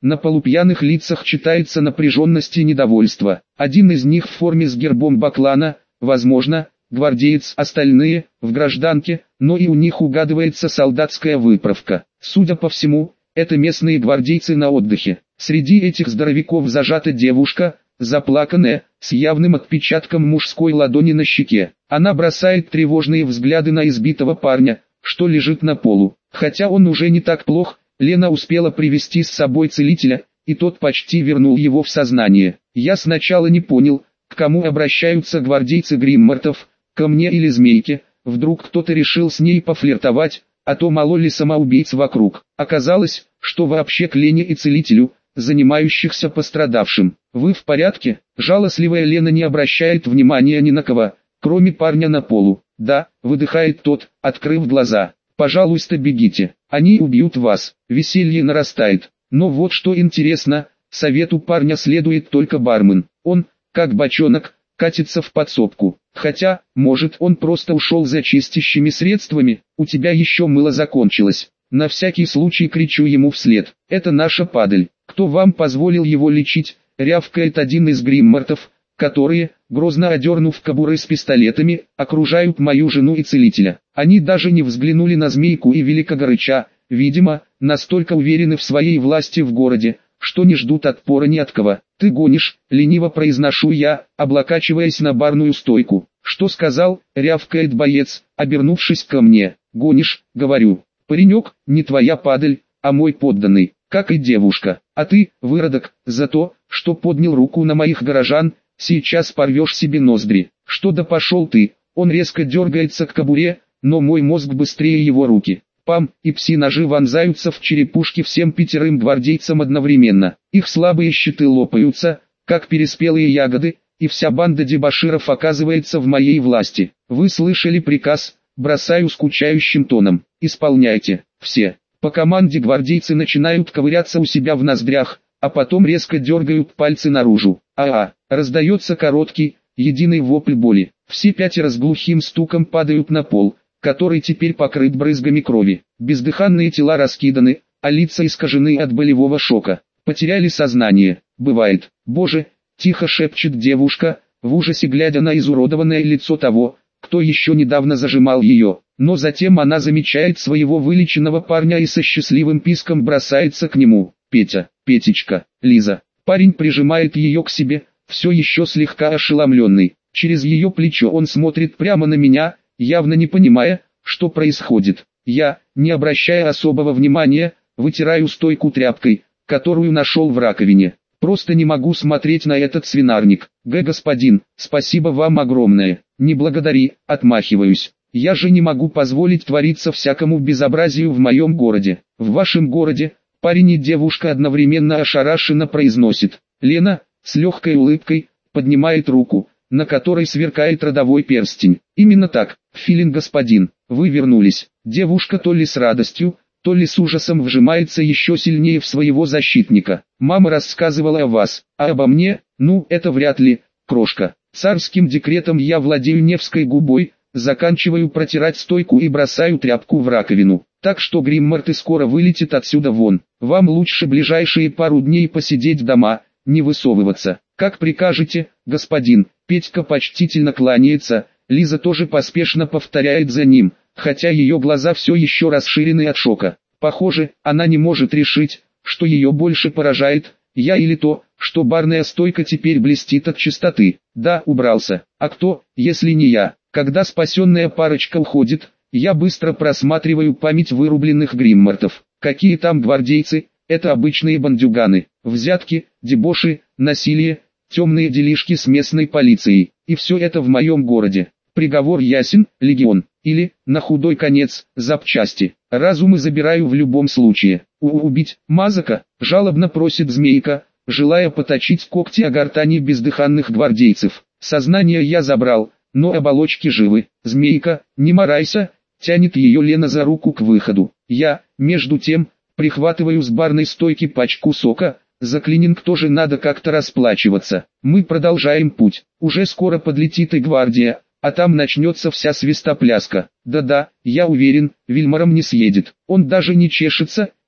На полупьяных лицах читается напряженность и недовольство. Один из них в форме с гербом Баклана, возможно, гвардеец, остальные в гражданке, но и у них угадывается солдатская выправка. Судя по всему, это местные гвардейцы на отдыхе. Среди этих здоровяков зажата девушка, заплаканная, с явным отпечатком мужской ладони на щеке. Она бросает тревожные взгляды на избитого парня, что лежит на полу. Хотя он уже не так плох, Лена успела привести с собой целителя, и тот почти вернул его в сознание. Я сначала не понял, к кому обращаются гвардейцы Гриммартов, ко мне или Змейке. Вдруг кто-то решил с ней пофлиртовать, а то мало ли самоубийц вокруг. Оказалось, что вообще к Лене и целителю, занимающихся пострадавшим. «Вы в порядке?» Жалостливая Лена не обращает внимания ни на кого, кроме парня на полу. «Да», выдыхает тот, открыв глаза. «Пожалуйста, бегите, они убьют вас». Веселье нарастает. Но вот что интересно, совету парня следует только бармен. Он, как бочонок, катится в подсобку. Хотя, может, он просто ушел за чистящими средствами. «У тебя еще мыло закончилось». На всякий случай кричу ему вслед. «Это наша падаль. Кто вам позволил его лечить?» Рявкает один из Гриммартов, которые, грозно одернув кобуры с пистолетами, окружают мою жену и целителя. Они даже не взглянули на Змейку и Великогорыча, видимо, настолько уверены в своей власти в городе, что не ждут отпора ни от кого. «Ты гонишь», — лениво произношу я, облокачиваясь на барную стойку. «Что сказал?» — рявкает боец, обернувшись ко мне. «Гонишь», — говорю. «Паренек, не твоя падаль, а мой подданный, как и девушка. А ты, выродок, за то, что поднял руку на моих горожан, сейчас порвешь себе ноздри». «Что да пошел ты!» Он резко дергается к кобуре, но мой мозг быстрее его руки. Пам, и пси-ножи вонзаются в черепушки всем 5 гвардейцам одновременно. Их слабые щиты лопаются, как переспелые ягоды, и вся банда дебоширов оказывается в моей власти. «Вы слышали приказ?» Бросаю скучающим тоном. «Исполняйте, все». По команде гвардейцы начинают ковыряться у себя в ноздрях, а потом резко дергают пальцы наружу. Раздается короткий, единый вопль боли. Все 5 с глухим стуком падают на пол, который теперь покрыт брызгами крови. Бездыханные тела раскиданы, а лица искажены от болевого шока. Потеряли сознание. Бывает. «Боже!» — тихо шепчет девушка, в ужасе глядя на изуродованное лицо того, кто еще недавно зажимал ее. Но затем она замечает своего вылеченного парня и со счастливым писком бросается к нему. «Петя, Петечка, Лиза». Парень прижимает ее к себе, все еще слегка ошеломленный. Через ее плечо он смотрит прямо на меня, явно не понимая, что происходит. Я, не обращая особого внимания, вытираю стойку тряпкой, которую нашел в раковине. Просто не могу смотреть на этот свинарник. Господин, спасибо вам огромное. Не благодари, отмахиваюсь. Я же не могу позволить твориться всякому безобразию в моем городе. В вашем городе, парень и девушка одновременно ошарашенно произносит. Лена, с легкой улыбкой, поднимает руку, на которой сверкает родовой перстень. Именно так, Филин господин, вы вернулись. Девушка то ли с радостью, то ли с ужасом вжимается еще сильнее в своего защитника. Мама рассказывала о вас, а обо мне, ну это вряд ли, крошка. Царским декретом я владею Невской губой, заканчиваю протирать стойку и бросаю тряпку в раковину. Так что Гриммарты скоро вылетит отсюда вон. Вам лучше ближайшие пару дней посидеть дома, не высовываться. Как прикажете, господин. Петька почтительно кланяется, Лиза тоже поспешно повторяет за ним, хотя ее глаза все еще расширены от шока. Похоже, она не может решить, что ее больше поражает, я или то, что барная стойка теперь блестит от чистоты. Да, убрался. А кто, если не я? Когда спасенная парочка уходит, я быстро просматриваю память вырубленных Гриммартов. Какие там гвардейцы? Это обычные бандюганы. Взятки, дебоши, насилие, темные делишки с местной полицией. И все это в моем городе. Приговор ясен, легион. Или, на худой конец, запчасти. Разумы забираю в любом случае. Убить, Мазака, жалобно просит Змейка, желая поточить когти о гортани бездыханных гвардейцев. Сознание я забрал, но оболочки живы. Змейка, не марайся, тянет ее Лена за руку к выходу. Я, между тем, прихватываю с барной стойки пачку сока, за клининг тоже надо как-то расплачиваться. Мы продолжаем путь. Уже скоро подлетит и гвардия, а там начнется вся свистопляска. Да-да, я уверен, Вильмаром не съедет. Он даже не чешется,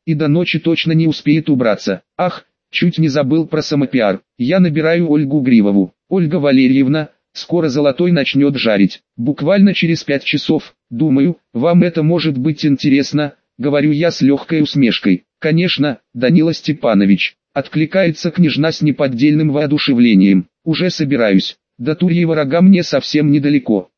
и до ночи точно не успеет убраться. Ах, чуть не забыл про самопиар. Я набираю Ольгу Гривову. Ольга Валерьевна, скоро Золотой начнет жарить. Буквально через 5 часов. Думаю, вам это может быть интересно, говорю я с легкой усмешкой. Конечно, Данила Степанович. Откликается княжна с неподдельным воодушевлением. Уже собираюсь. До Турьева Рога мне совсем недалеко.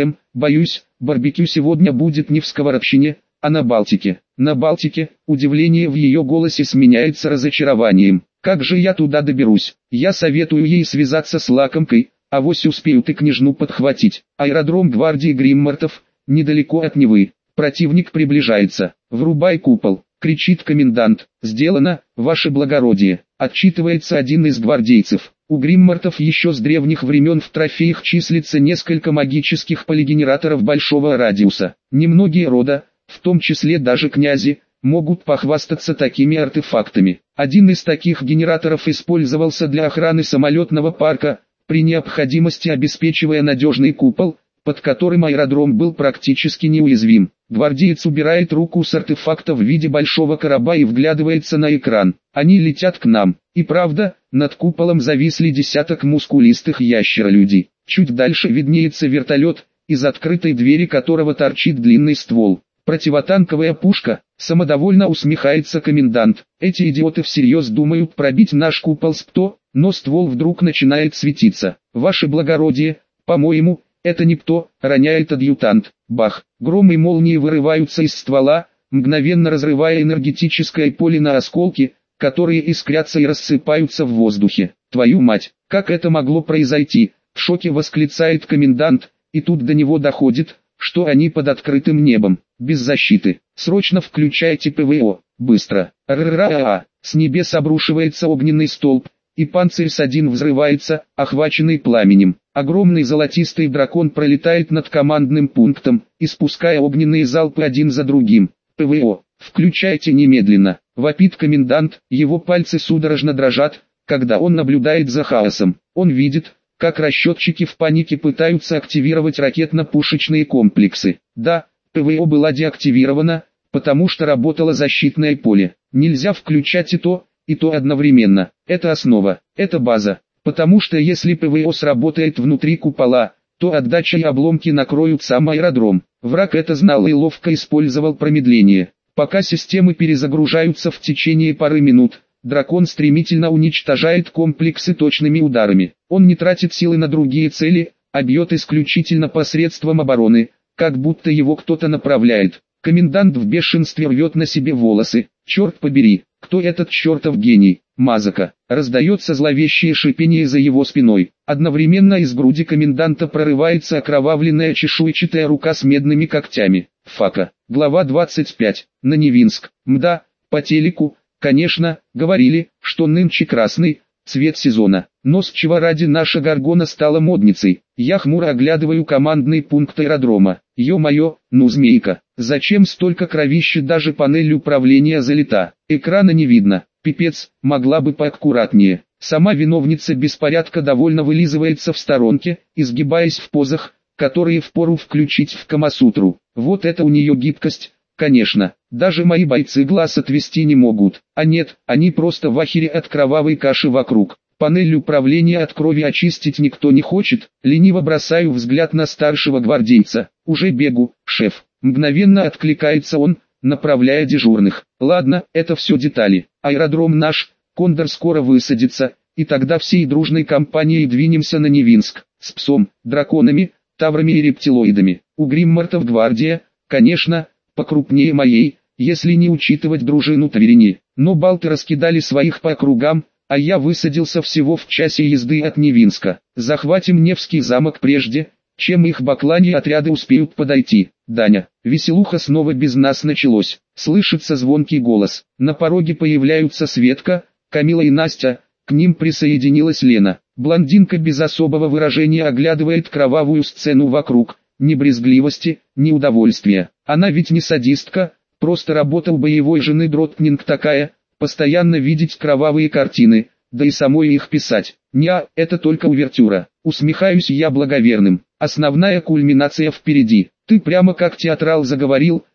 Боюсь, барбекю сегодня будет не в Сковородщине, а на Балтике. На Балтике, удивление в ее голосе сменяется разочарованием. Как же я туда доберусь? Я советую ей связаться с Лакомкой, авось успеют и княжну подхватить. Аэродром гвардии Гриммартов, недалеко от Невы. Противник приближается. Врубай купол, кричит комендант. Сделано, ваше благородие, отчитывается один из гвардейцев. У Гриммартов еще с древних времен в трофеях числится несколько магических полигенераторов большого радиуса. Немногие рода, в том числе даже князи, могут похвастаться такими артефактами. Один из таких генераторов использовался для охраны самолетного парка, при необходимости обеспечивая надежный купол, под которым аэродром был практически неуязвим. Гвардеец убирает руку с артефакта в виде большого короба и вглядывается на экран. Они летят к нам. И правда, над куполом зависли десяток мускулистых ящеролюдей. Чуть дальше виднеется вертолет, из открытой двери которого торчит длинный ствол. Противотанковая пушка, самодовольно усмехается комендант. Эти идиоты всерьез думают пробить наш купол с ПТО, но ствол вдруг начинает светиться. Ваше благородие, по-моему, это не ПТО, роняет адъютант. Бах, гром и молнии вырываются из ствола, мгновенно разрывая энергетическое поле на осколки, которые искрятся и рассыпаются в воздухе. Твою мать, как это могло произойти? В шоке восклицает комендант, и тут до него доходит, что они под открытым небом, без защиты. Срочно включайте ПВО, быстро. Р-ра-а-а. С небес обрушивается огненный столб, и Панцирь-1 взрывается, охваченный пламенем. Огромный золотистый дракон пролетает над командным пунктом, испуская огненные залпы один за другим. ПВО, включайте немедленно, вопит комендант, его пальцы судорожно дрожат, когда он наблюдает за хаосом. Он видит, как расчетчики в панике пытаются активировать ракетно-пушечные комплексы. Да, ПВО была деактивирована, потому что работало защитное поле. Нельзя включать и то одновременно. Это основа, это база. Потому что если ПВО сработает внутри купола, то отдача и обломки накроют сам аэродром. Враг это знал и ловко использовал промедление. Пока системы перезагружаются в течение пары минут, дракон стремительно уничтожает комплексы точными ударами. Он не тратит силы на другие цели, а бьет исключительно посредством обороны, как будто его кто-то направляет. Комендант в бешенстве рвет на себе волосы. Черт побери, кто этот чертов гений? Мазака. Раздается зловещее шипение за его спиной. Одновременно из груди коменданта прорывается окровавленная чешуйчатая рука с медными когтями. Фака. Глава 25. На Невинск. Мда, по телеку, конечно, говорили, что нынче красный цвет сезона. Но с чего ради наша Гаргона стала модницей? Я хмуро оглядываю командный пункт аэродрома. Ё-моё, ну змейка, зачем столько кровища, даже панель управления залита? Экрана не видно. Пипец, могла бы поаккуратнее. Сама виновница беспорядка довольно вылизывается в сторонке, изгибаясь в позах, которые впору включить в Камасутру. Вот это у нее гибкость, конечно. Даже мои бойцы глаз отвести не могут. А нет, они просто в ахере от кровавой каши вокруг. Панель управления от крови очистить никто не хочет. Лениво бросаю взгляд на старшего гвардейца. Уже бегу, шеф. Мгновенно откликается он, направляя дежурных. Ладно, это все детали. Аэродром наш, Кондор скоро высадится, и тогда всей дружной компанией двинемся на Невинск. С псом, драконами, таврами и рептилоидами. У Гриммартов гвардия, конечно, покрупнее моей, если не учитывать дружину Таверини. Но балты раскидали своих по округам, а я высадился всего в часе езды от Невинска. Захватим Невский замок прежде, чем их баклане отряды успеют подойти. Даня, веселуха снова без нас началось. Слышится звонкий голос. На пороге появляются Светка, Камила и Настя. К ним присоединилась Лена. Блондинка без особого выражения оглядывает кровавую сцену вокруг. Ни брезгливости, ни удовольствия. Она ведь не садистка, просто работа у боевой жены Дротнинг такая, постоянно видеть кровавые картины, да и самой их писать. Неа, это только увертюра. Усмехаюсь я благоверным. Основная кульминация впереди. Ты прямо как театрал заговорил,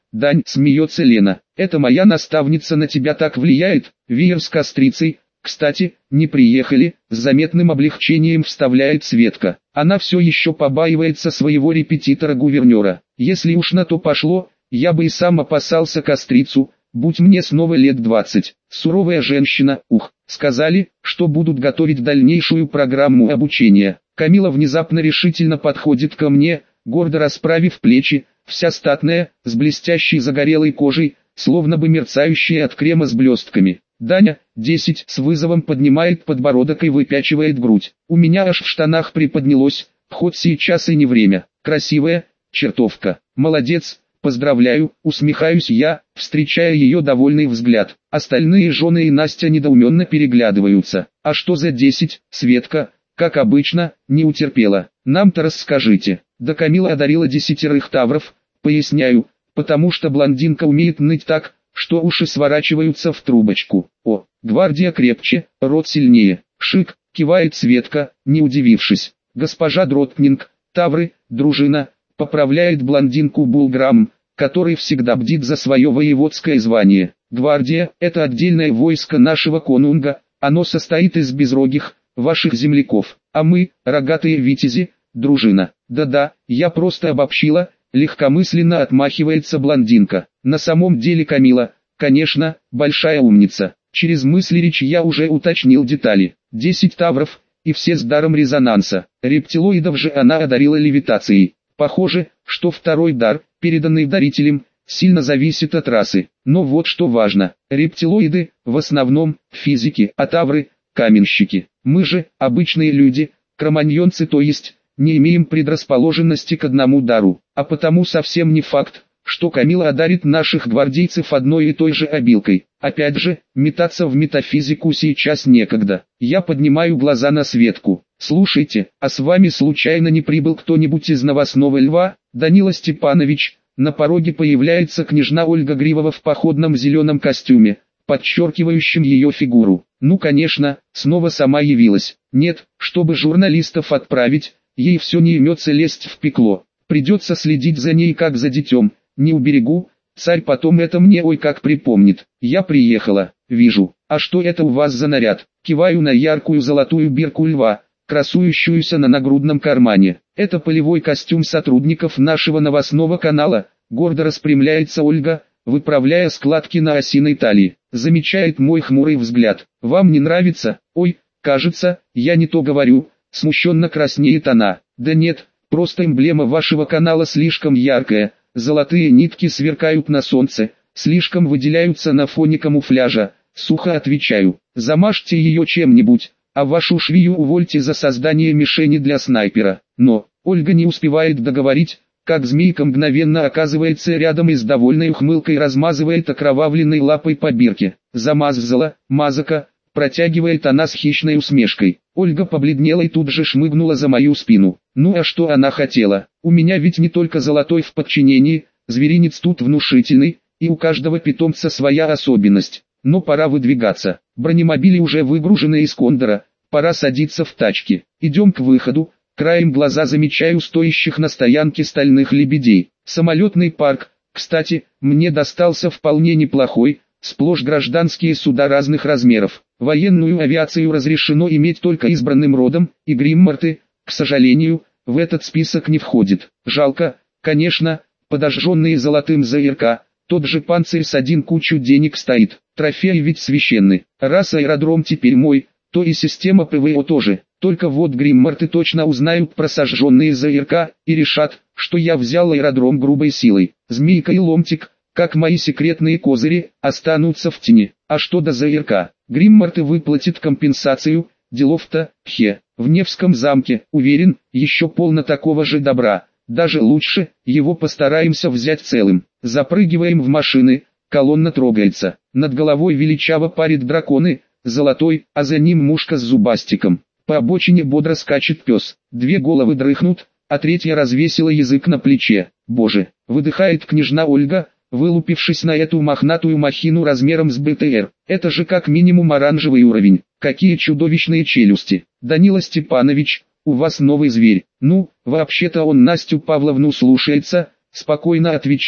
Дань, смеется Лена. Это моя наставница на тебя так влияет, Веер с кострицей. Кстати, не приехали, с заметным облегчением вставляет Светка. Она все еще побаивается своего репетитора-гувернера. Если уж на то пошло, я бы и сам опасался кострицу, будь мне снова лет 20. Суровая женщина, сказали, что будут готовить дальнейшую программу обучения. Камила внезапно решительно подходит ко мне, гордо расправив плечи, вся статная, с блестящей загорелой кожей, словно бы мерцающая от крема с блестками. Даня, 10, с вызовом поднимает подбородок и выпячивает грудь. У меня аж в штанах приподнялось, хоть сейчас и не время. Красивая, чертовка. Молодец, поздравляю, усмехаюсь я, встречая ее довольный взгляд. Остальные жены и Настя недоуменно переглядываются. А что за 10, Светка, как обычно, не утерпела. Нам-то расскажите. Да Камила одарила 10 тавров, поясняю, потому что блондинка умеет ныть так, что уши сворачиваются в трубочку. О, гвардия крепче, рот сильнее. Шик, кивает Светка, не удивившись. Госпожа Дротнинг, тавры, дружина, поправляет блондинку Булграм, который всегда бдит за свое воеводское звание. Гвардия – это отдельное войско нашего конунга, оно состоит из безрогих, ваших земляков, а мы – рогатые витязи, дружина. Да-да, я просто обобщила. Легкомысленно отмахивается блондинка. На самом деле Камила, конечно, большая умница. Через мысли речи я уже уточнил детали. 10 тавров, и все с даром резонанса. Рептилоидов же она одарила левитацией. Похоже, что второй дар, переданный дарителем, сильно зависит от расы. Но вот что важно. Рептилоиды, в основном, физики, а тавры, каменщики. Мы же, обычные люди, кроманьонцы, то есть не имеем предрасположенности к одному дару, а потому совсем не факт, что Камила одарит наших гвардейцев одной и той же обилкой. Опять же, метаться в метафизику сейчас некогда. Я поднимаю глаза на Светку. Слушайте, а с вами случайно не прибыл кто-нибудь из новостного Льва? Данила Степанович, на пороге появляется княжна Ольга Гривова в походном зеленом костюме, подчеркивающем ее фигуру. Ну конечно, снова сама явилась. Нет, чтобы журналистов отправить, ей все не имется лезть в пекло. Придется следить за ней как за детем. Не уберегу, царь потом это мне ой как припомнит. Я приехала, вижу. А что это у вас за наряд? Киваю на яркую золотую бирку льва, красующуюся на нагрудном кармане. Это полевой костюм сотрудников нашего новостного канала. Гордо распрямляется Ольга, выправляя складки на осиной талии. Замечает мой хмурый взгляд. Вам не нравится? Ой, кажется, я не то говорю. Смущенно краснеет она. Да нет, просто эмблема вашего канала слишком яркая, золотые нитки сверкают на солнце, слишком выделяются на фоне камуфляжа. Сухо отвечаю, замажьте ее чем-нибудь, а вашу швею увольте за создание мишени для снайпера. Но, Ольга не успевает договорить, как змейка мгновенно оказывается рядом и с довольной ухмылкой размазывает окровавленной лапой по бирке. Замазала, мазака, протягивает она с хищной усмешкой. Ольга побледнела и тут же шмыгнула за мою спину. Ну а что она хотела? У меня ведь не только золотой в подчинении, зверинец тут внушительный, и у каждого питомца своя особенность. Но пора выдвигаться. Бронемобили уже выгружены из Кондора, пора садиться в тачки. Идем к выходу. Краем глаза замечаю стоящих на стоянке стальных лебедей. Самолетный парк, кстати, мне достался вполне неплохой, сплошь гражданские суда разных размеров. Военную авиацию разрешено иметь только избранным родом, и гримморты, к сожалению, в этот список не входит. Жалко, конечно, подожженные золотым ЗРК, тот же панцирь с один кучу денег стоит. Трофеи ведь священны. Раз аэродром теперь мой, то и система ПВО тоже. Только вот гримморты точно узнают про сожженные ЗРК и решат, что я взял аэродром грубой силой. Змейка и ломтик, как мои секретные козыри, останутся в тени. А что до ЗРК? Гримморты выплатит компенсацию, делов-то, в Невском замке, уверен, еще полно такого же добра. Даже лучше, его постараемся взять целым. Запрыгиваем в машины, колонна трогается. Над головой величаво парит драконы, золотой, а за ним мушка с зубастиком. По обочине бодро скачет пес. Две головы дрыхнут, а третья развесила язык на плече. Боже, выдыхает княжна Ольга, вылупившись на эту мохнатую махину размером с БТР. Это же как минимум оранжевый уровень. Какие чудовищные челюсти. Данила Степанович, у вас новый зверь. Ну, вообще-то он Настю Павловну слушается, спокойно отвечаю,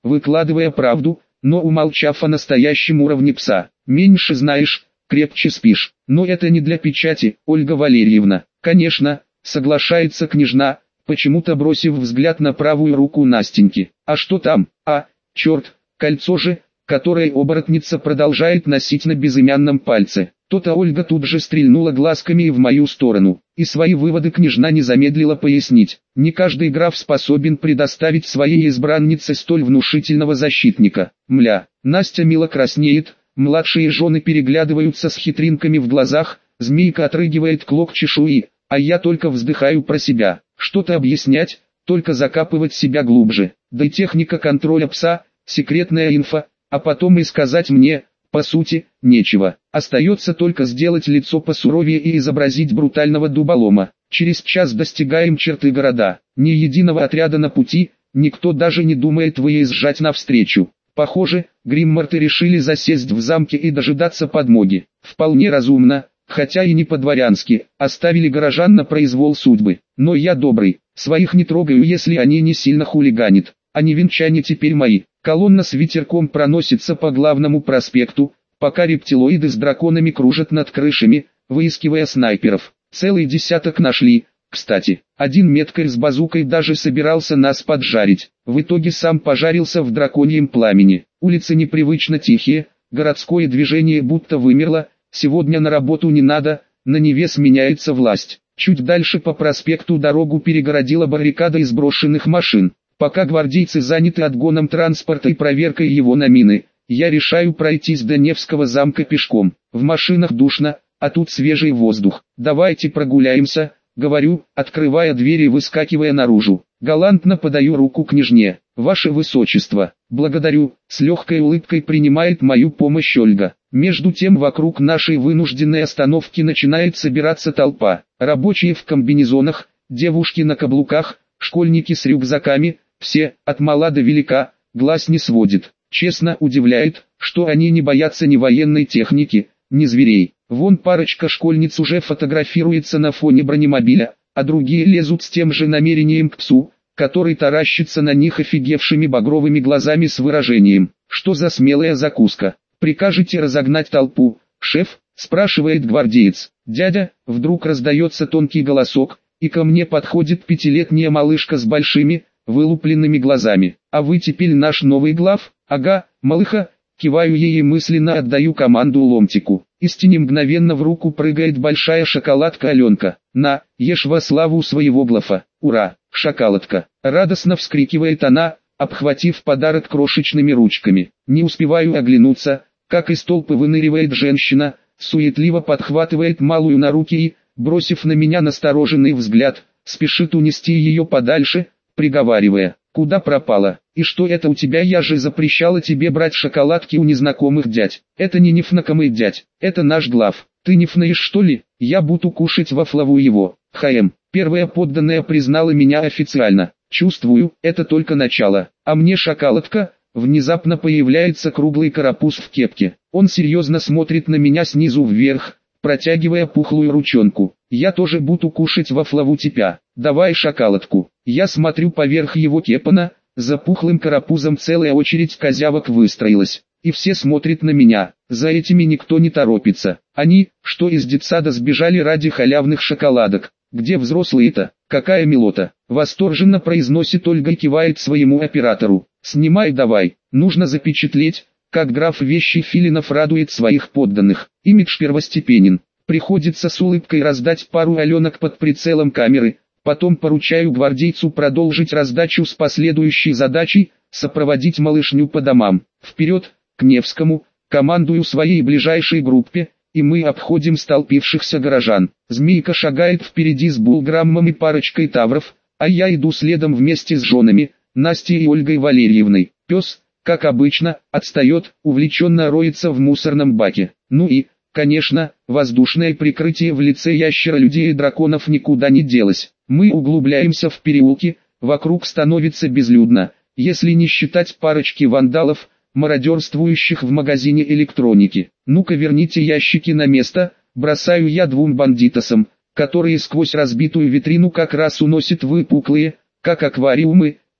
выкладывая правду, но умолчав о настоящем уровне пса. «Меньше знаешь, крепче спишь». «Но это не для печати, Ольга Валерьевна». «Конечно», соглашается княжна, почему-то бросив взгляд на правую руку Настеньки. «А что там? Черт, кольцо же, которое оборотница продолжает носить на безымянном пальце». То-то Ольга тут же стрельнула глазками и в мою сторону. И свои выводы княжна не замедлила пояснить. Не каждый граф способен предоставить своей избраннице столь внушительного защитника. Мля, Настя мило краснеет, младшие жены переглядываются с хитринками в глазах, змейка отрыгивает клок чешуи, а я только вздыхаю про себя. Что-то объяснять, только закапывать себя глубже. Да и техника контроля пса, секретная инфа, а потом и сказать мне, по сути, нечего. Остается только сделать лицо посуровее и изобразить брутального дуболома. Через час достигаем черты города. Ни единого отряда на пути, никто даже не думает выезжать навстречу. Похоже, гримморты решили засесть в замке и дожидаться подмоги. Вполне разумно, хотя и не по-дворянски, оставили горожан на произвол судьбы. Но я добрый, своих не трогаю, если они не сильно хулиганят. А не венчане теперь мои. Колонна с ветерком проносится по главному проспекту, пока рептилоиды с драконами кружат над крышами, выискивая снайперов. Целый десяток нашли, кстати. Один меткарь с базукой даже собирался нас поджарить. В итоге сам пожарился в драконьем пламени. Улицы непривычно тихие, городское движение будто вымерло, сегодня на работу не надо, на Неве сменяется власть. Чуть дальше по проспекту дорогу перегородила баррикада из брошенных машин. Пока гвардейцы заняты отгоном транспорта и проверкой его на мины, я решаю пройтись до Невского замка пешком. В машинах душно, а тут свежий воздух. «Давайте прогуляемся», — говорю, открывая дверь и выскакивая наружу. Галантно подаю руку княжне. «Ваше высочество». «Благодарю», — с легкой улыбкой принимает мою помощь Ольга. Между тем вокруг нашей вынужденной остановки начинает собираться толпа. Рабочие в комбинезонах, девушки на каблуках, школьники с рюкзаками. Все, от мала до велика, глаз не сводит. Честно удивляет, что они не боятся ни военной техники, ни зверей. Вон парочка школьниц уже фотографируется на фоне бронемобиля, а другие лезут с тем же намерением к псу, который таращится на них офигевшими багровыми глазами с выражением: «Что за смелая закуска? Прикажете разогнать толпу, шеф?» – спрашивает гвардеец. «Дядя», вдруг раздается тонкий голосок, и ко мне подходит пятилетняя малышка с большими, вылупленными глазами. «А вы теперь наш новый глав?» «Ага, малыха», киваю ей и мысленно отдаю команду ломтику. Из тени мгновенно в руку прыгает большая шоколадка Аленка. «На, ешь во славу своего глафа! Ура, шоколадка!» Радостно вскрикивает она, обхватив подарок крошечными ручками. Не успеваю оглянуться, как из толпы выныривает женщина, суетливо подхватывает малую на руки и, бросив на меня настороженный взгляд, спешит унести ее подальше, приговаривая: «Куда пропала? И что это у тебя? Я же запрещала тебе брать шоколадки у незнакомых дядь. Это не незнакомый дядь, это наш глав. Ты не фнаешь, что ли? Я буду кушать во флаву его». Первая подданная признала меня официально. Чувствую, это только начало. А мне шоколадка. Внезапно появляется круглый карапуз в кепке. Он серьезно смотрит на меня снизу вверх, протягивая пухлую ручонку. «Я тоже буду кушать во флаву тебя. Давай шоколадку». Я смотрю поверх его кепана, за пухлым карапузом целая очередь козявок выстроилась. И все смотрят на меня, за этими никто не торопится. Они, что из детсада сбежали ради халявных шоколадок. Где взрослые-то? Какая милота? Восторженно произносит Ольга и кивает своему оператору. «Снимай давай, нужно запечатлеть, как граф Вещий Филинов радует своих подданных. Имидж первостепенен». Приходится с улыбкой раздать пару Аленок под прицелом камеры, потом поручаю гвардейцу продолжить раздачу с последующей задачей – сопроводить малышню по домам. Вперед, к Невскому, командую своей ближайшей группе, и мы обходим столпившихся горожан. Змейка шагает впереди с булграммом и парочкой тавров, а я иду следом вместе с женами, Настей и Ольгой Валерьевной. Пес, как обычно, отстает, увлеченно роется в мусорном баке. Ну и, конечно, воздушное прикрытие в лице ящера, людей и драконов никуда не делось. Мы углубляемся в переулки, вокруг становится безлюдно, если не считать парочки вандалов, мародерствующих в магазине электроники. «Ну-ка верните ящики на место», бросаю я двум бандитосам, которые сквозь разбитую витрину как раз уносят выпуклые, как аквариумы,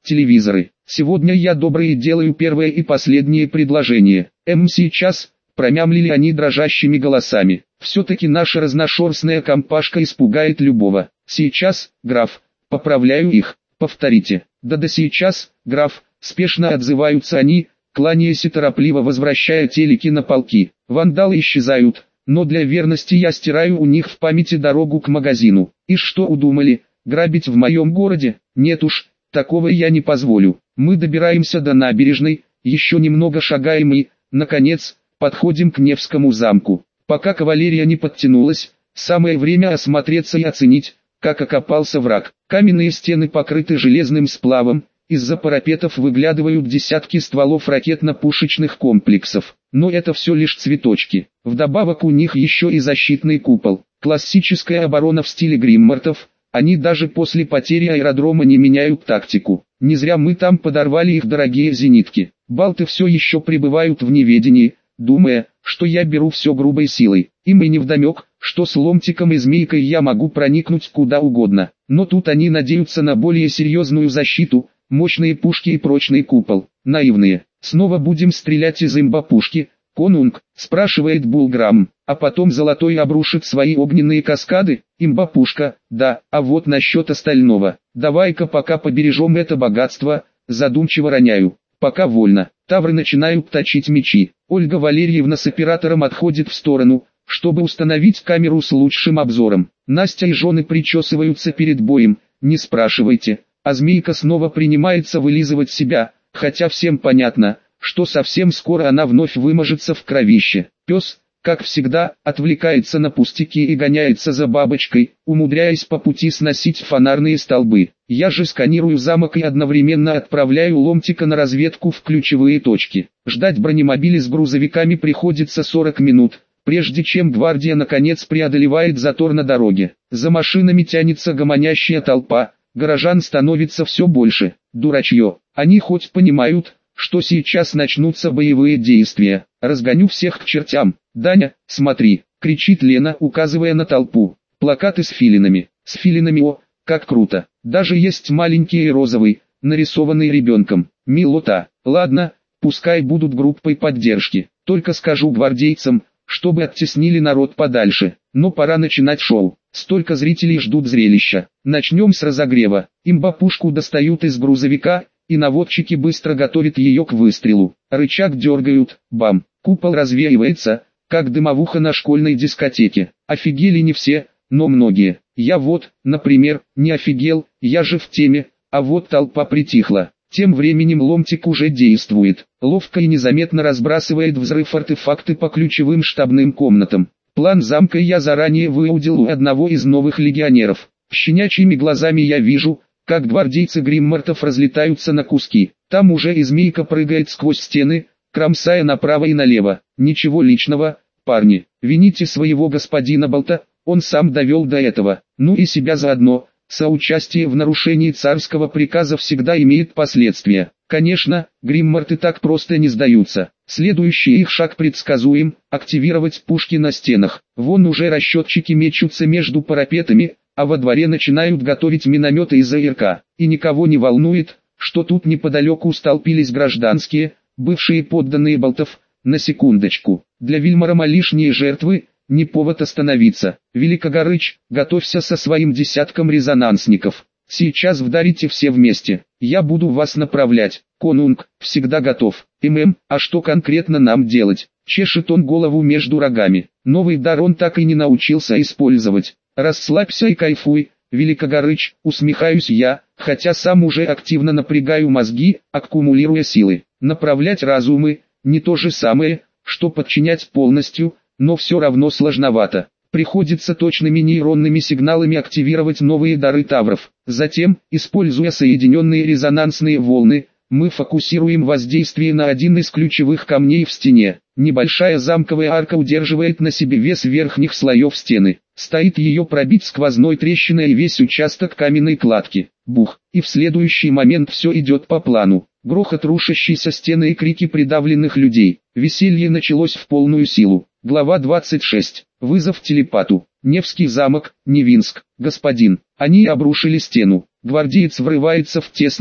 телевизоры. Сегодня я добрые делаю первое и последнее предложение. Сейчас, промямлили они дрожащими голосами. Все-таки наша разношерстная компашка испугает любого. Сейчас, граф, поправляю их, повторите. Да сейчас, граф, спешно отзываются они, кланяясь и торопливо возвращая телеки на полки. Вандалы исчезают, но для верности я стираю у них в памяти дорогу к магазину. И что удумали, грабить в моем городе? Нет уж, такого я не позволю. Мы добираемся до набережной, еще немного шагаем и, наконец, подходим к Невскому замку. Пока кавалерия не подтянулась, самое время осмотреться и оценить, как окопался враг. Каменные стены покрыты железным сплавом, из-за парапетов выглядывают десятки стволов ракетно-пушечных комплексов. Но это все лишь цветочки. Вдобавок у них еще и защитный купол. Классическая оборона в стиле Гриммартов. Они даже после потери аэродрома не меняют тактику. Не зря мы там подорвали их дорогие зенитки. Балты все еще пребывают в неведении, думая, что я беру все грубой силой. Им и невдомек, что с ломтиком и змейкой я могу проникнуть куда угодно. Но тут они надеются на более серьезную защиту, мощные пушки и прочный купол. Наивные. Снова будем стрелять из имба-пушки, конунг, спрашивает Булграм. А потом Золотой обрушит свои огненные каскады, имба-пушка, да, а вот насчет остального. Давай-ка пока побережем это богатство, задумчиво роняю. Пока вольно. Тавры начинают точить мечи. Ольга Валерьевна с оператором отходит в сторону, чтобы установить камеру с лучшим обзором. Настя и жены причесываются перед боем, не спрашивайте. А змейка снова принимается вылизывать себя, хотя всем понятно, что совсем скоро она вновь вымажется в кровище. Пес, как всегда, отвлекается на пустяки и гоняется за бабочкой, умудряясь по пути сносить фонарные столбы. Я же сканирую замок и одновременно отправляю ломтика на разведку в ключевые точки. Ждать бронемобили с грузовиками приходится 40 минут, прежде чем гвардия наконец преодолевает затор на дороге. За машинами тянется гомонящая толпа, горожан становится все больше. Дурачье, они хоть понимают, что сейчас начнутся боевые действия. Разгоню всех к чертям. «Даня, смотри!» — кричит Лена, указывая на толпу. Плакаты с филинами. С филинами, о, как круто. Даже есть маленький и розовый, нарисованный ребенком. Милота. Ладно, пускай будут группой поддержки. Только скажу гвардейцам, чтобы оттеснили народ подальше. Но пора начинать шоу. Столько зрителей ждут зрелища. Начнем с разогрева. Имба-пушку достают из грузовика, и наводчики быстро готовят ее к выстрелу. Рычаг дергают, бам, купол развеивается, как дымовуха на школьной дискотеке. Офигели не все, но многие. Я вот, например, не офигел, я же в теме, а вот толпа притихла. Тем временем ломтик уже действует. Ловко и незаметно разбрасывает взрыв-артефакты по ключевым штабным комнатам. План замка я заранее выудил у одного из новых легионеров. Щенячьими глазами я вижу, как гвардейцы Гриммартов разлетаются на куски. Там уже и змейка прыгает сквозь стены, кромсая направо и налево. Ничего личного, парни, вините своего господина Болта, он сам довел до этого. Ну и себя заодно. Соучастие в нарушении царского приказа всегда имеет последствия. Конечно, Гриммарты так просто не сдаются. Следующий их шаг предсказуем – активировать пушки на стенах. Вон уже расчетчики мечутся между парапетами, а во дворе начинают готовить минометы из АРК. И никого не волнует, что тут неподалеку столпились гражданские, бывшие подданные Болтов. На секундочку, для Вильмарама лишние жертвы – не повод остановиться. Великогорыч, готовься со своим десятком резонансников. Сейчас вдарите все вместе. Я буду вас направлять. Конунг, всегда готов. А что конкретно нам делать? Чешет он голову между рогами. Новый дар он так и не научился использовать. Расслабься и кайфуй, Великогорыч, усмехаюсь я, хотя сам уже активно напрягаю мозги, аккумулируя силы. Направлять разумы, не то же самое, что подчинять полностью, но все равно сложновато. Приходится точными нейронными сигналами активировать новые дары тавров. Затем, используя соединенные резонансные волны, мы фокусируем воздействие на один из ключевых камней в стене. Небольшая замковая арка удерживает на себе вес верхних слоев стены. Стоит ее пробить сквозной трещиной и весь участок каменной кладки. Бух, и в следующий момент все идет по плану. Грохот рушащейся стены и крики придавленных людей. Веселье началось в полную силу. Глава 26. Вызов телепату. Невский замок, Невинск. Господин. Они обрушили стену. Гвардеец врывается в тесное,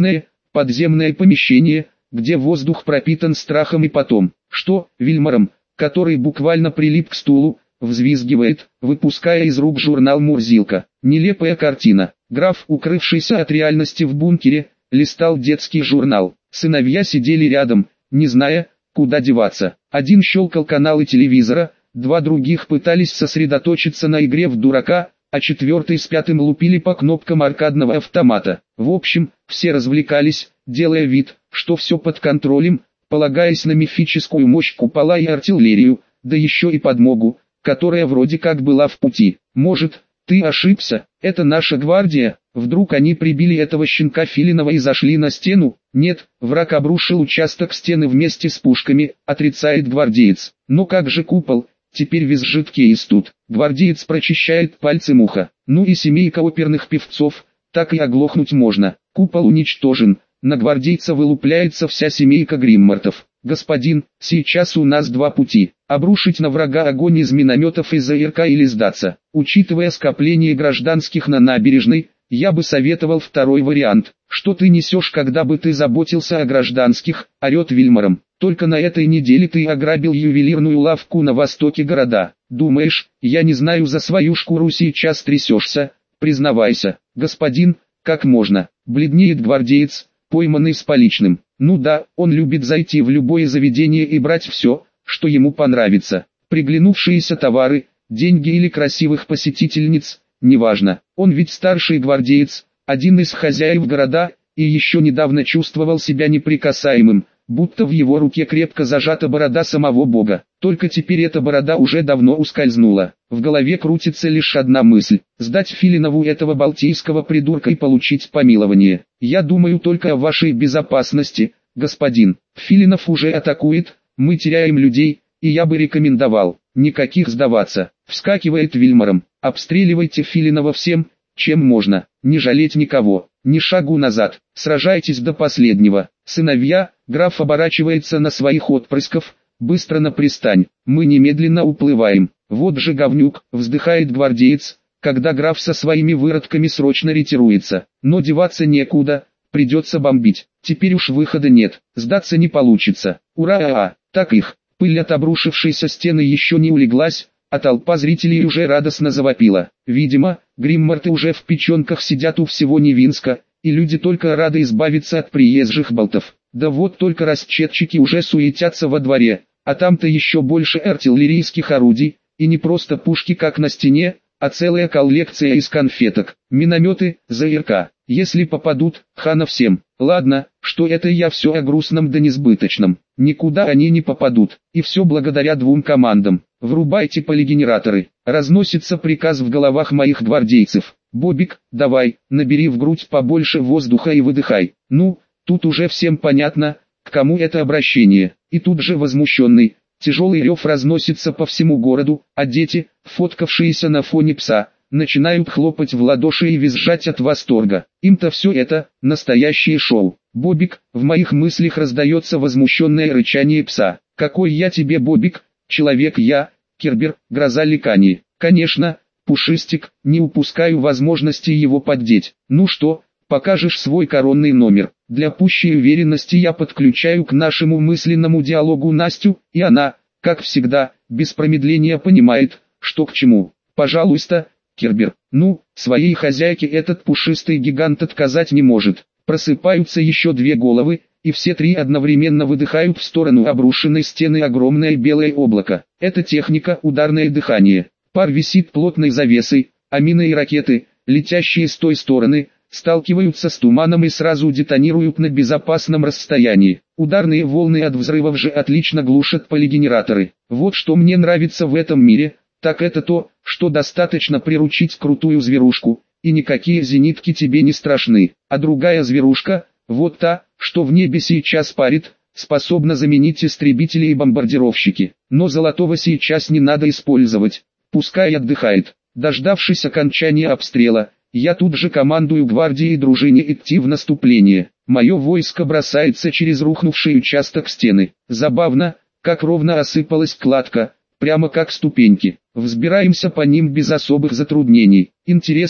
подземное помещение, где воздух пропитан страхом, и потом, что, Вильмаром, который буквально прилип к стулу, взвизгивает, выпуская из рук журнал «Мурзилка». Нелепая картина. Граф, укрывшийся от реальности в бункере, листал детский журнал. Сыновья сидели рядом, не зная, куда деваться. Один щелкал каналы телевизора, два других пытались сосредоточиться на игре в дурака, а четвертый с пятым лупили по кнопкам аркадного автомата. В общем, все развлекались, делая вид, что все под контролем, полагаясь на мифическую мощь купола и артиллерию, да еще и подмогу, которая вроде как была в пути. Может, ты ошибся, это наша гвардия, вдруг они прибили этого щенка Филинова и зашли на стену? Нет, враг обрушил участок стены вместе с пушками, отрицает гвардеец. Но как же купол? Теперь визжит Кейс тут. Гвардеец прочищает пальцем ухо. Ну и семейка оперных певцов, так и оглохнуть можно. Купол уничтожен, на гвардейца вылупляется вся семейка Гриммартов. Господин, сейчас у нас два пути. Обрушить на врага огонь из минометов из АРК или сдаться. Учитывая скопление гражданских на набережной, я бы советовал второй вариант. Что ты несешь, когда бы ты заботился о гражданских, орет Вильмаром. Только на этой неделе ты ограбил ювелирную лавку на востоке города. Думаешь, я не знаю, за свою шкуру сейчас трясешься? Признавайся, господин, как можно? Бледнеет гвардеец, пойманный с поличным. Ну да, он любит зайти в любое заведение и брать все, что ему понравится. Приглянувшиеся товары, деньги или красивых посетительниц, неважно. Он ведь старший гвардеец, один из хозяев города, и еще недавно чувствовал себя неприкасаемым, будто в его руке крепко зажата борода самого Бога. Только теперь эта борода уже давно ускользнула. В голове крутится лишь одна мысль – сдать Филинову этого балтийского придурка и получить помилование. Я думаю только о вашей безопасности, господин. Филинов уже атакует, мы теряем людей, и я бы рекомендовал, никаких сдаваться. Вскакивает Вильмаром, обстреливайте Филинова всем, чем можно, не жалеть никого, ни шагу назад, сражайтесь до последнего. Сыновья, граф оборачивается на своих отпрысков, быстро на пристань, мы немедленно уплываем. Вот же говнюк, вздыхает гвардеец, когда граф со своими выродками срочно ретируется. Но деваться некуда, придется бомбить, теперь уж выхода нет, сдаться не получится. Ура! Так их, пыль от обрушившейся стены еще не улеглась, а толпа зрителей уже радостно завопила. Видимо, Гриммарты уже в печенках сидят у всего Невинска, и люди только рады избавиться от приезжих болтов. Да вот только расчетчики уже суетятся во дворе, а там-то еще больше артиллерийских орудий, и не просто пушки как на стене, а целая коллекция из конфеток, минометы, ЗРК. Если попадут, хана всем. Ладно, что это я все о грустном да несбыточном. Никуда они не попадут, и все благодаря двум командам. Врубайте полигенераторы. Разносится приказ в головах моих гвардейцев. Бобик, давай, набери в грудь побольше воздуха и выдыхай. Ну, тут уже всем понятно, к кому это обращение. И тут же возмущенный, тяжелый рев разносится по всему городу, а дети, фоткавшиеся на фоне пса, начинают хлопать в ладоши и визжать от восторга. Им-то все это – настоящее шоу. Бобик, в моих мыслях раздается возмущенное рычание пса. Какой я тебе Бобик, человек я, Кербер, гроза ликанье. Конечно, Пушистик, не упускаю возможности его поддеть. Ну что, покажешь свой коронный номер? Для пущей уверенности я подключаю к нашему мысленному диалогу Настю, и она, как всегда, без промедления понимает, что к чему. Пожалуйста, Кербер. Ну, своей хозяйке этот пушистый гигант отказать не может. Просыпаются еще две головы, и все три одновременно выдыхают в сторону обрушенной стены огромное белое облако. Это техника ударное дыхание. Пар висит плотной завесой, а мины и ракеты, летящие с той стороны, сталкиваются с туманом и сразу детонируют на безопасном расстоянии. Ударные волны от взрывов же отлично глушат полигенераторы. Вот что мне нравится в этом мире, так это то, что достаточно приручить крутую зверушку, и никакие зенитки тебе не страшны. А другая зверушка, вот та, что в небе сейчас парит, способна заменить истребители и бомбардировщики. Но золотого сейчас не надо использовать, пускай отдыхает. Дождавшись окончания обстрела, я тут же командую гвардии и дружине идти в наступление. Мое войско бросается через рухнувший участок стены. Забавно, как ровно осыпалась кладка, прямо как ступеньки. Взбираемся по ним без особых затруднений. Интересно,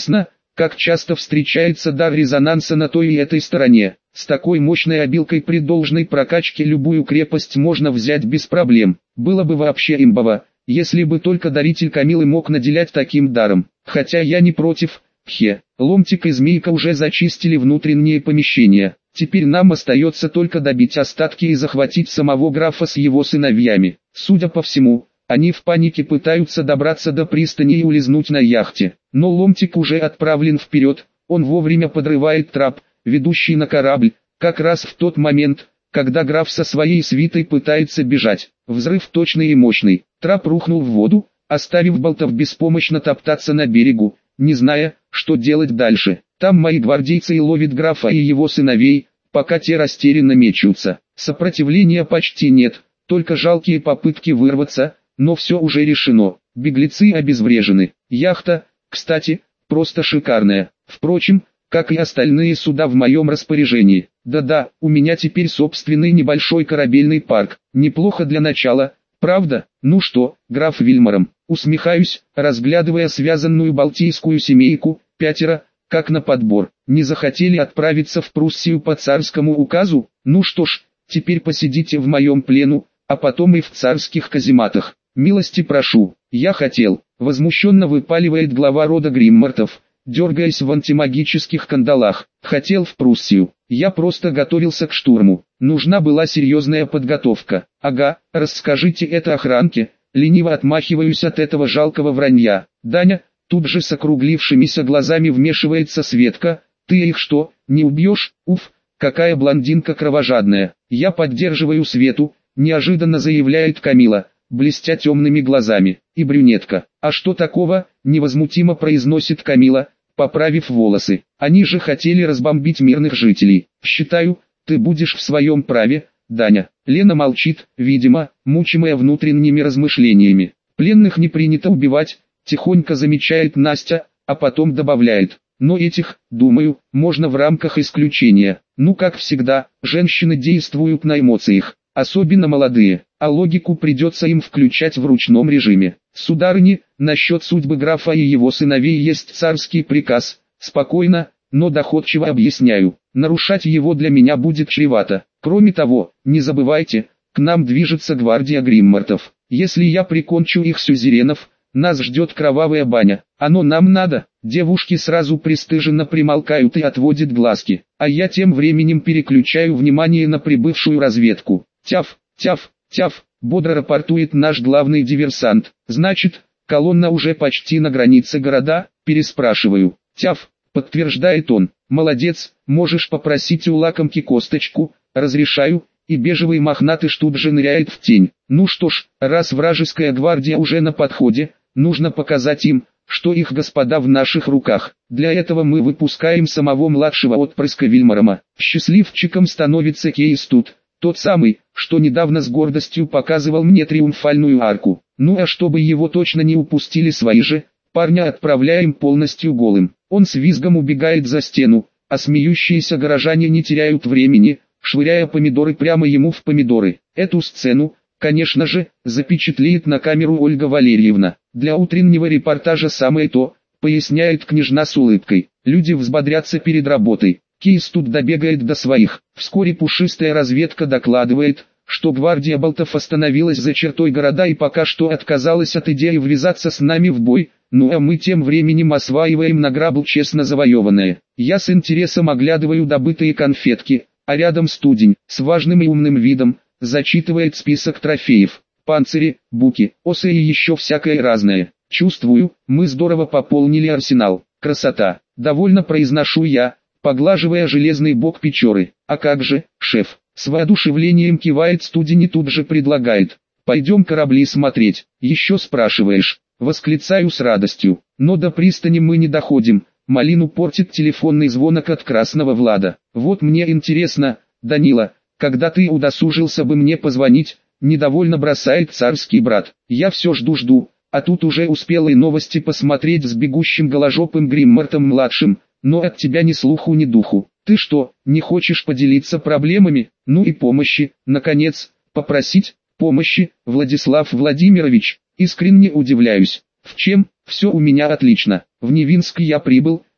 как часто встречается дар резонанса на той и этой стороне. С такой мощной обилкой при должной прокачке любую крепость можно взять без проблем. Было бы вообще имбово, если бы только даритель Камилы мог наделять таким даром. Хотя я не против. Ломтик и Змейка уже зачистили внутренние помещения. Теперь нам остается только добить остатки и захватить самого графа с его сыновьями. Судя по всему, они в панике пытаются добраться до пристани и улизнуть на яхте. Но Ломтик уже отправлен вперед, он вовремя подрывает трап, ведущий на корабль, как раз в тот момент, когда граф со своей свитой пытается бежать. Взрыв точный и мощный, трап рухнул в воду, оставив болтов беспомощно топтаться на берегу, не зная, что делать дальше. Там мои гвардейцы и ловят графа и его сыновей, пока те растерянно мечутся. Сопротивления почти нет, только жалкие попытки вырваться, но все уже решено. Беглецы обезврежены. Яхта, кстати, просто шикарная. Впрочем, как и остальные суда в моем распоряжении. Да-да, у меня теперь собственный небольшой корабельный парк. Неплохо для начала, правда? Ну что, граф Вильмаром? Усмехаюсь, разглядывая связанную балтийскую семейку, 5, как на подбор. Не захотели отправиться в Пруссию по царскому указу? Ну что ж, теперь посидите в моем плену, а потом и в царских казематах. Милости прошу, я хотел, возмущенно выпаливает глава рода Гриммартов, дергаясь в антимагических кандалах. Хотел в Пруссию, я просто готовился к штурму, нужна была серьезная подготовка. Ага, расскажите это охранке, лениво отмахиваюсь от этого жалкого вранья. Даня, тут же с округлившимися глазами вмешивается Светка, ты их что, не убьешь? Уф, какая блондинка кровожадная. Я поддерживаю Свету, неожиданно заявляет Камила, блестя темными глазами, и брюнетка. А что такого, невозмутимо произносит Камила, поправив волосы. Они же хотели разбомбить мирных жителей. Считаю, ты будешь в своем праве, Даня. Лена молчит, видимо, мучимая внутренними размышлениями. Пленных не принято убивать, тихонько замечает Настя, а потом добавляет. Но этих, думаю, можно в рамках исключения. Ну как всегда, женщины действуют на эмоциях, особенно молодые, а логику придется им включать в ручном режиме. Сударыни, насчет судьбы графа и его сыновей есть царский приказ, спокойно, но доходчиво объясняю. Нарушать его для меня будет чревато. Кроме того, не забывайте, к нам движется гвардия Гриммартов. Если я прикончу их сюзеренов, нас ждет кровавая баня. Оно нам надо. Девушки сразу пристыженно примолкают и отводят глазки, а я тем временем переключаю внимание на прибывшую разведку. Тяф, тяф, тяф, бодро рапортует наш главный диверсант. Значит, колонна уже почти на границе города, переспрашиваю. Тяф, подтверждает он. Молодец, можешь попросить у лакомки косточку, разрешаю, и бежевый мохнатыш тут же ныряет в тень. Ну что ж, раз вражеская гвардия уже на подходе, нужно показать им, что их господа в наших руках. Для этого мы выпускаем самого младшего отпрыска Вильмарама. Счастливчиком становится Кейс тут, тот самый, что недавно с гордостью показывал мне триумфальную арку. Ну а чтобы его точно не упустили свои же, парня отправляем полностью голым. Он с визгом убегает за стену, а смеющиеся горожане не теряют времени, швыряя помидоры прямо ему в помидоры. Эту сцену, конечно же, запечатлеет на камеру Ольга Валерьевна. Для утреннего репортажа самое то, поясняет княжна с улыбкой. Люди взбодрятся перед работой. Кейс тут добегает до своих. Вскоре пушистая разведка докладывает, что гвардия Болтов остановилась за чертой города и пока что отказалась от идеи ввязаться с нами в бой. Ну а мы тем временем осваиваем награбл честно завоеванное. Я с интересом оглядываю добытые конфетки, а рядом студень, с важным и умным видом, зачитывает список трофеев. Панцири, буки, осы и еще всякое разное. Чувствую, мы здорово пополнили арсенал. Красота. Довольно произношу я, поглаживая железный бок Печоры. А как же, шеф? С воодушевлением кивает студень и тут же предлагает. Пойдем корабли смотреть. Еще спрашиваешь? Восклицаю с радостью. Но до пристани мы не доходим. Малину портит телефонный звонок от Красного Влада. Вот мне интересно, Данила, когда ты удосужился бы мне позвонить? Недовольно бросает царский брат. Я все жду, а тут уже успел и новости посмотреть с бегущим голожопым Гриммартом-младшим, но от тебя ни слуху ни духу. Ты что, не хочешь поделиться проблемами? Ну и помощи, наконец, попросить помощи, Владислав Владимирович, искренне удивляюсь. В чем? Все у меня отлично. В Невинск я прибыл,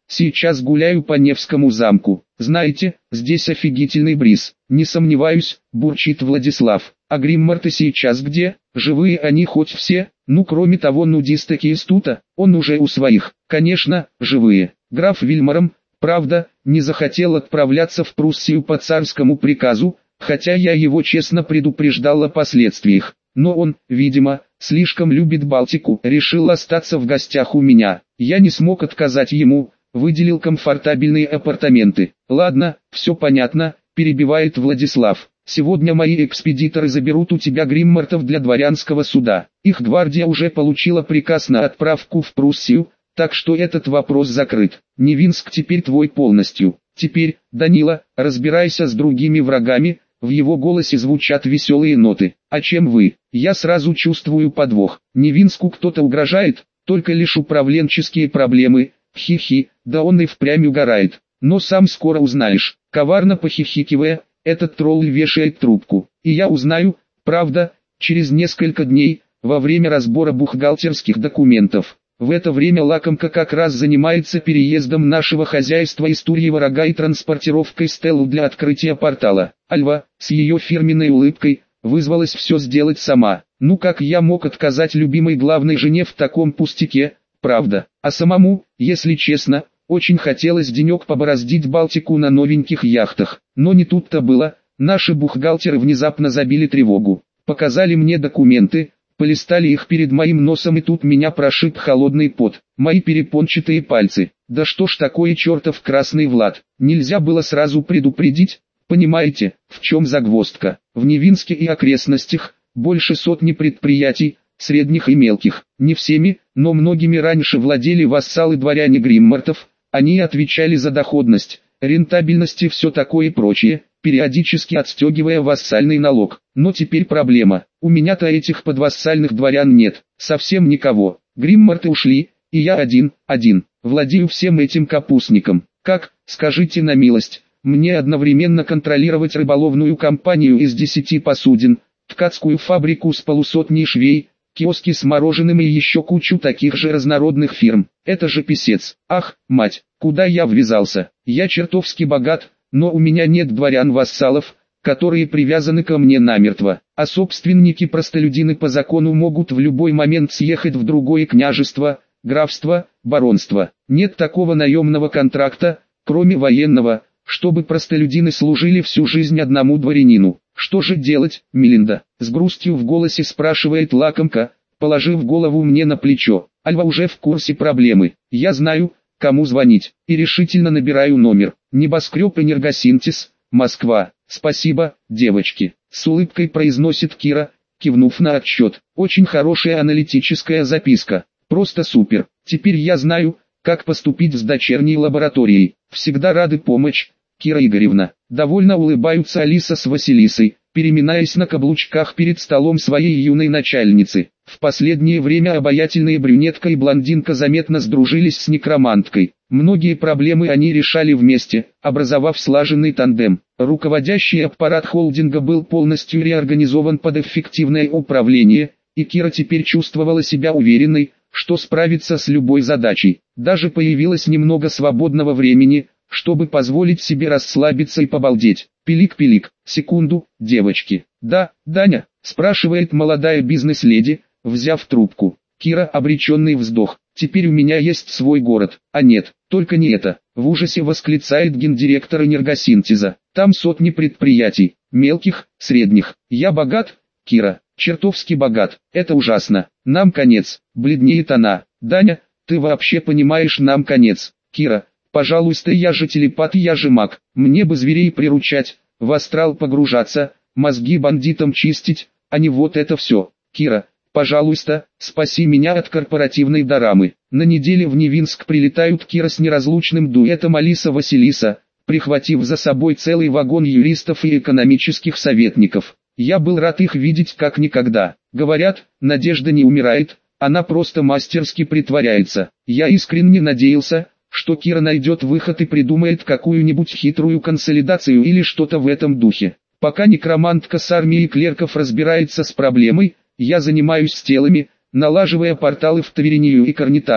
сейчас гуляю по Невскому замку. Знаете, здесь офигительный бриз. Не сомневаюсь, бурчит Владислав. А Гримморты сейчас где? Живые они хоть все? Ну кроме того нудиста Кейстута, он уже у своих. Конечно, живые. Граф Вильмаром, правда, не захотел отправляться в Пруссию по царскому приказу, хотя я его честно предупреждал о последствиях. Но он, видимо, слишком любит Балтику, решил остаться в гостях у меня. Я не смог отказать ему, выделил комфортабельные апартаменты. Ладно, все понятно, перебивает Владислав. Сегодня мои экспедиторы заберут у тебя Гриммортов для дворянского суда. Их гвардия уже получила приказ на отправку в Пруссию, так что этот вопрос закрыт. Невинск теперь твой полностью. Теперь, Данила, разбирайся с другими врагами. В его голосе звучат веселые ноты. А чем вы? Я сразу чувствую подвох. Невинску кто-то угрожает, только лишь управленческие проблемы. Хи-хи, да он и впрямь угорает. Но сам скоро узнаешь. Коварно похихикивая, этот тролль вешает трубку. И я узнаю, правда, через несколько дней, во время разбора бухгалтерских документов. В это время Лакомка как раз занимается переездом нашего хозяйства из Турьего Рога и транспортировкой Стеллу для открытия портала. Альва, с ее фирменной улыбкой, вызвалась все сделать сама. Ну как я мог отказать любимой главной жене в таком пустяке, правда? А самому, если честно, очень хотелось денек побороздить Балтику на новеньких яхтах. Но не тут-то было, наши бухгалтеры внезапно забили тревогу. Показали мне документы, полистали их перед моим носом и тут меня прошиб холодный пот. Мои перепончатые пальцы. Да что ж такое, чертов красный Влад. Нельзя было сразу предупредить? Понимаете, в чем загвоздка? В Невинске и окрестностях больше сотни предприятий, средних и мелких. Не всеми, но многими раньше владели вассалы дворяне Гриммортов. Они отвечали за доходность, рентабельность и все такое прочее, периодически отстегивая вассальный налог. Но теперь проблема. У меня-то этих подвассальных дворян нет, совсем никого. Гримморты ушли, и я один, владею всем этим капустником. Как, скажите на милость, мне одновременно контролировать рыболовную компанию из 10 посудин, ткацкую фабрику с полусотней швей, киоски с мороженым и еще кучу таких же разнородных фирм. Это же писец. Ах, мать, куда я ввязался? Я чертовски богат, но у меня нет дворян-вассалов, которые привязаны ко мне намертво. А собственники-простолюдины по закону могут в любой момент съехать в другое княжество, графство, баронство. Нет такого наемного контракта, кроме военного, чтобы простолюдины служили всю жизнь одному дворянину. Что же делать, Мелинда? С грустью в голосе спрашивает Лакомка, положив голову мне на плечо. Альва уже в курсе проблемы. Я знаю, кому звонить, и решительно набираю номер. Небоскреб Энергосинтез, Москва. Спасибо, девочки. С улыбкой произносит Кира, кивнув на отчет. Очень хорошая аналитическая записка. Просто супер. Теперь я знаю, как поступить с дочерней лабораторией. Всегда рады помочь, Кира Игоревна. Довольно улыбаются Алиса с Василисой, переминаясь на каблучках перед столом своей юной начальницы. В последнее время обаятельные брюнетка и блондинка заметно сдружились с некроманткой. Многие проблемы они решали вместе, образовав слаженный тандем. Руководящий аппарат холдинга был полностью реорганизован под эффективное управление, и Кира теперь чувствовала себя уверенной, что справится с любой задачей. Даже появилось немного свободного времени, чтобы позволить себе расслабиться и побалдеть. Пилик-пилик, секунду, девочки. Да, Даня, спрашивает молодая бизнес-леди, взяв трубку. Кира, обреченный вздох. Теперь у меня есть свой город. А нет, только не это. В ужасе восклицает гендиректор Энергосинтеза. Там сотни предприятий, мелких, средних. Я богат, Кира, чертовски богат. Это ужасно. Нам конец. Бледнеет она. Даня, ты вообще понимаешь, нам конец. Кира, пожалуйста, я же телепат, я же маг. Мне бы зверей приручать, в астрал погружаться, мозги бандитам чистить, а не вот это все. Кира, пожалуйста, спаси меня от корпоративной дорамы. На неделе в Невинск прилетают Кира с неразлучным дуэтом Алиса-Василиса, прихватив за собой целый вагон юристов и экономических советников. Я был рад их видеть как никогда. Говорят, надежда не умирает, она просто мастерски притворяется. Я искренне надеялся, что Кира найдет выход и придумает какую-нибудь хитрую консолидацию или что-то в этом духе. Пока некромантка с армией клерков разбирается с проблемой, я занимаюсь с телами, налаживая порталы в Тавернию и Корнитантом.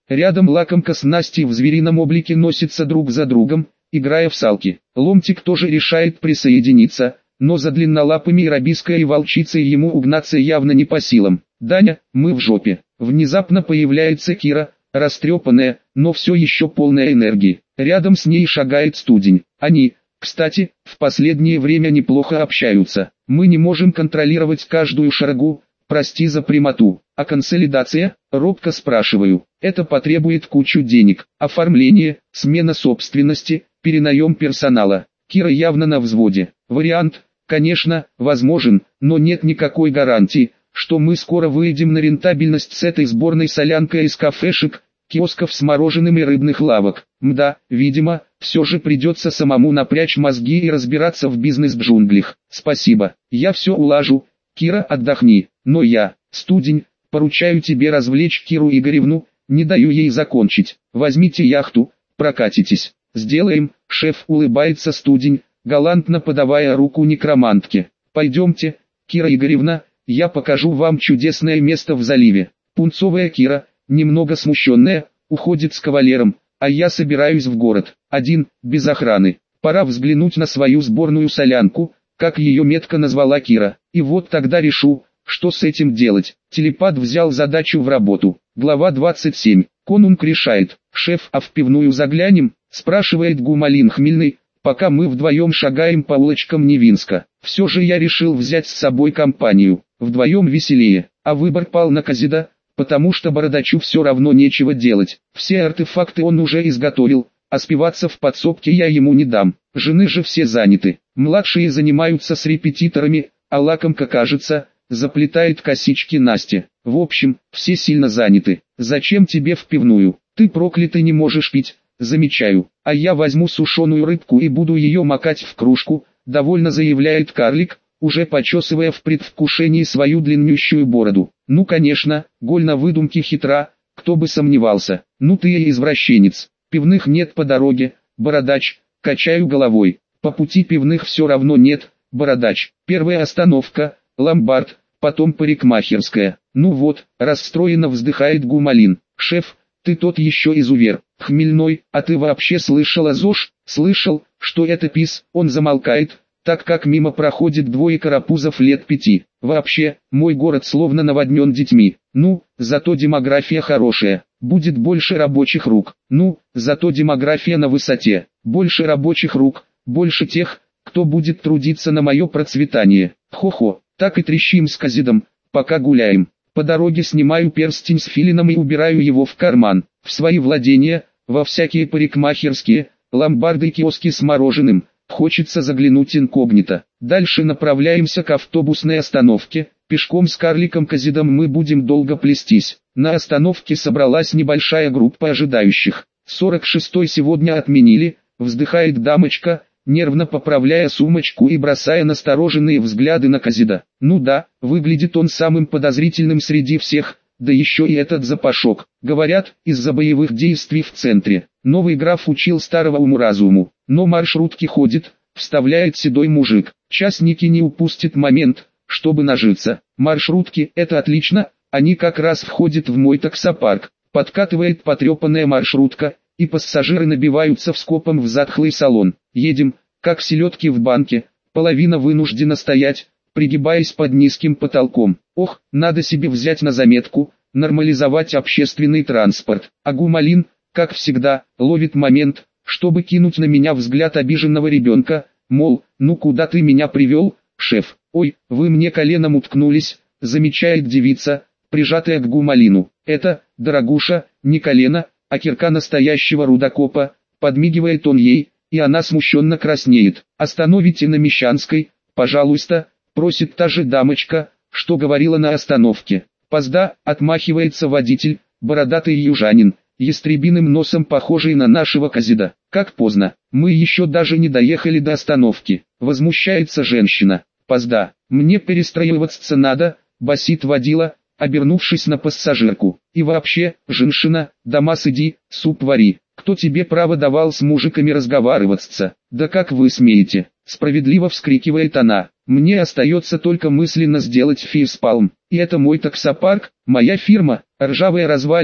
Рядом лакомка с Настей в зверином облике носится друг за другом, играя в салки. Ломтик тоже решает присоединиться, но за длиннолапыми и рабиской и волчицей ему угнаться явно не по силам. «Даня, мы в жопе». Внезапно появляется Кира, растрепанная, но все еще полная энергии. Рядом с ней шагает Студень. Они, кстати, в последнее время неплохо общаются. «Мы не можем контролировать каждую шагу, прости за прямоту. А консолидация?» — робко спрашиваю. «Это потребует кучу денег. Оформление, смена собственности, перенаем персонала». Кира явно на взводе. Вариант, конечно, возможен, но нет никакой гарантии, что мы скоро выйдем на рентабельность с этой сборной солянкой из кафешек, киосков с мороженым и рыбных лавок. Мда, видимо, все же придется самому напрячь мозги и разбираться в бизнес-джунглях. Спасибо, я все улажу. Кира, отдохни, но я, Студень, поручаю тебе развлечь Киру Игоревну, не даю ей закончить. Возьмите яхту, прокатитесь. Сделаем, шеф, улыбается Студень, галантно подавая руку некромантке. Пойдемте, Кира Игоревна, я покажу вам чудесное место в заливе. Пунцовая Кира, немного смущенная, уходит с кавалером, а я собираюсь в город, один, без охраны. Пора взглянуть на свою сборную солянку, как ее метко назвала Кира, и вот тогда решу, что с этим делать. Телепат взял задачу в работу. Глава 27. Конунг решает. «Шеф, а в пивную заглянем?» — спрашивает Гумалин хмельный, пока мы вдвоем шагаем по улочкам Невинска. Все же я решил взять с собой компанию. Вдвоем веселее, а выбор пал на Казида, потому что бородачу все равно нечего делать. Все артефакты он уже изготовил, а спиваться в подсобке я ему не дам. Жены же все заняты. Младшие занимаются с репетиторами, а лакомка, кажется, заплетает косички Насте. В общем, все сильно заняты. «Зачем тебе в пивную? Ты проклятый, не можешь пить», замечаю. «А я возьму сушеную рыбку и буду ее макать в кружку», довольно заявляет карлик, уже почесывая в предвкушении свою длиннющую бороду. «Ну конечно, голь на выдумке хитра, кто бы сомневался. Ну ты и извращенец. Пивных нет по дороге, бородач», качаю головой. «По пути пивных все равно нет, бородач. Первая остановка — ломбард, потом парикмахерская». «Ну вот», расстроенно вздыхает Гумалин. «Шеф, ты тот еще изувер. Хмельной, а ты вообще слышал о ЗОЖ?» «Слышал, что это пис». Он замолкает, так как мимо проходит двое карапузов лет 5. «Вообще, мой город словно наводнен детьми. Ну, зато демография хорошая. Будет больше рабочих рук. Ну, зато демография на высоте. Больше рабочих рук, больше тех, кто будет трудиться на мое процветание. Хо-хо, так и трещим с Казидом, пока гуляем. По дороге снимаю перстень с филином и убираю его в карман. В свои владения, во всякие парикмахерские, ломбарды и киоски с мороженым. Хочется заглянуть инкогнито. Дальше направляемся к автобусной остановке. Пешком с карликом Казидом мы будем долго плестись. На остановке собралась небольшая группа ожидающих. 46-й сегодня отменили, вздыхает дамочка, нервно поправляя сумочку и бросая настороженные взгляды на Казида. Ну да, выглядит он самым подозрительным среди всех, да еще и этот запашок. Говорят, из-за боевых действий в центре. Новый граф учил старого уму-разуму, но маршрутки ходит, вставляет седой мужик. Частники не упустят момент, чтобы нажиться. Маршрутки — это отлично, они как раз входят в мой таксопарк. Подкатывает потрепанная маршрутка, и пассажиры набиваются вскопом в затхлый салон. Едем, как селедки в банке, половина вынуждена стоять, пригибаясь под низким потолком. Ох, надо себе взять на заметку, нормализовать общественный транспорт. А Гумалин, как всегда, ловит момент, чтобы кинуть на меня взгляд обиженного ребенка, мол, ну куда ты меня привел, шеф? Ой, вы мне коленом уткнулись, замечает девица, прижатая к Гумалину. Это, дорогуша, не колено, а кирка настоящего рудокопа, подмигивает он ей, и она смущенно краснеет. «Остановите на Мещанской, пожалуйста», просит та же дамочка, что говорила на остановке. «Позда», отмахивается водитель, бородатый южанин, ястребиным носом похожий на нашего Казида. «Как поздно, мы еще даже не доехали до остановки», возмущается женщина. «Позда, мне перестраиваться надо», басит водила, обернувшись на пассажирку. «И вообще, женщина, дома сиди, суп вари. Кто тебе право давал с мужиками разговариваться? Да как вы смеете?» Справедливо вскрикивает она. «Мне остается только мысленно сделать фейспалм. И это мой таксопарк, моя фирма, ржавая развалина,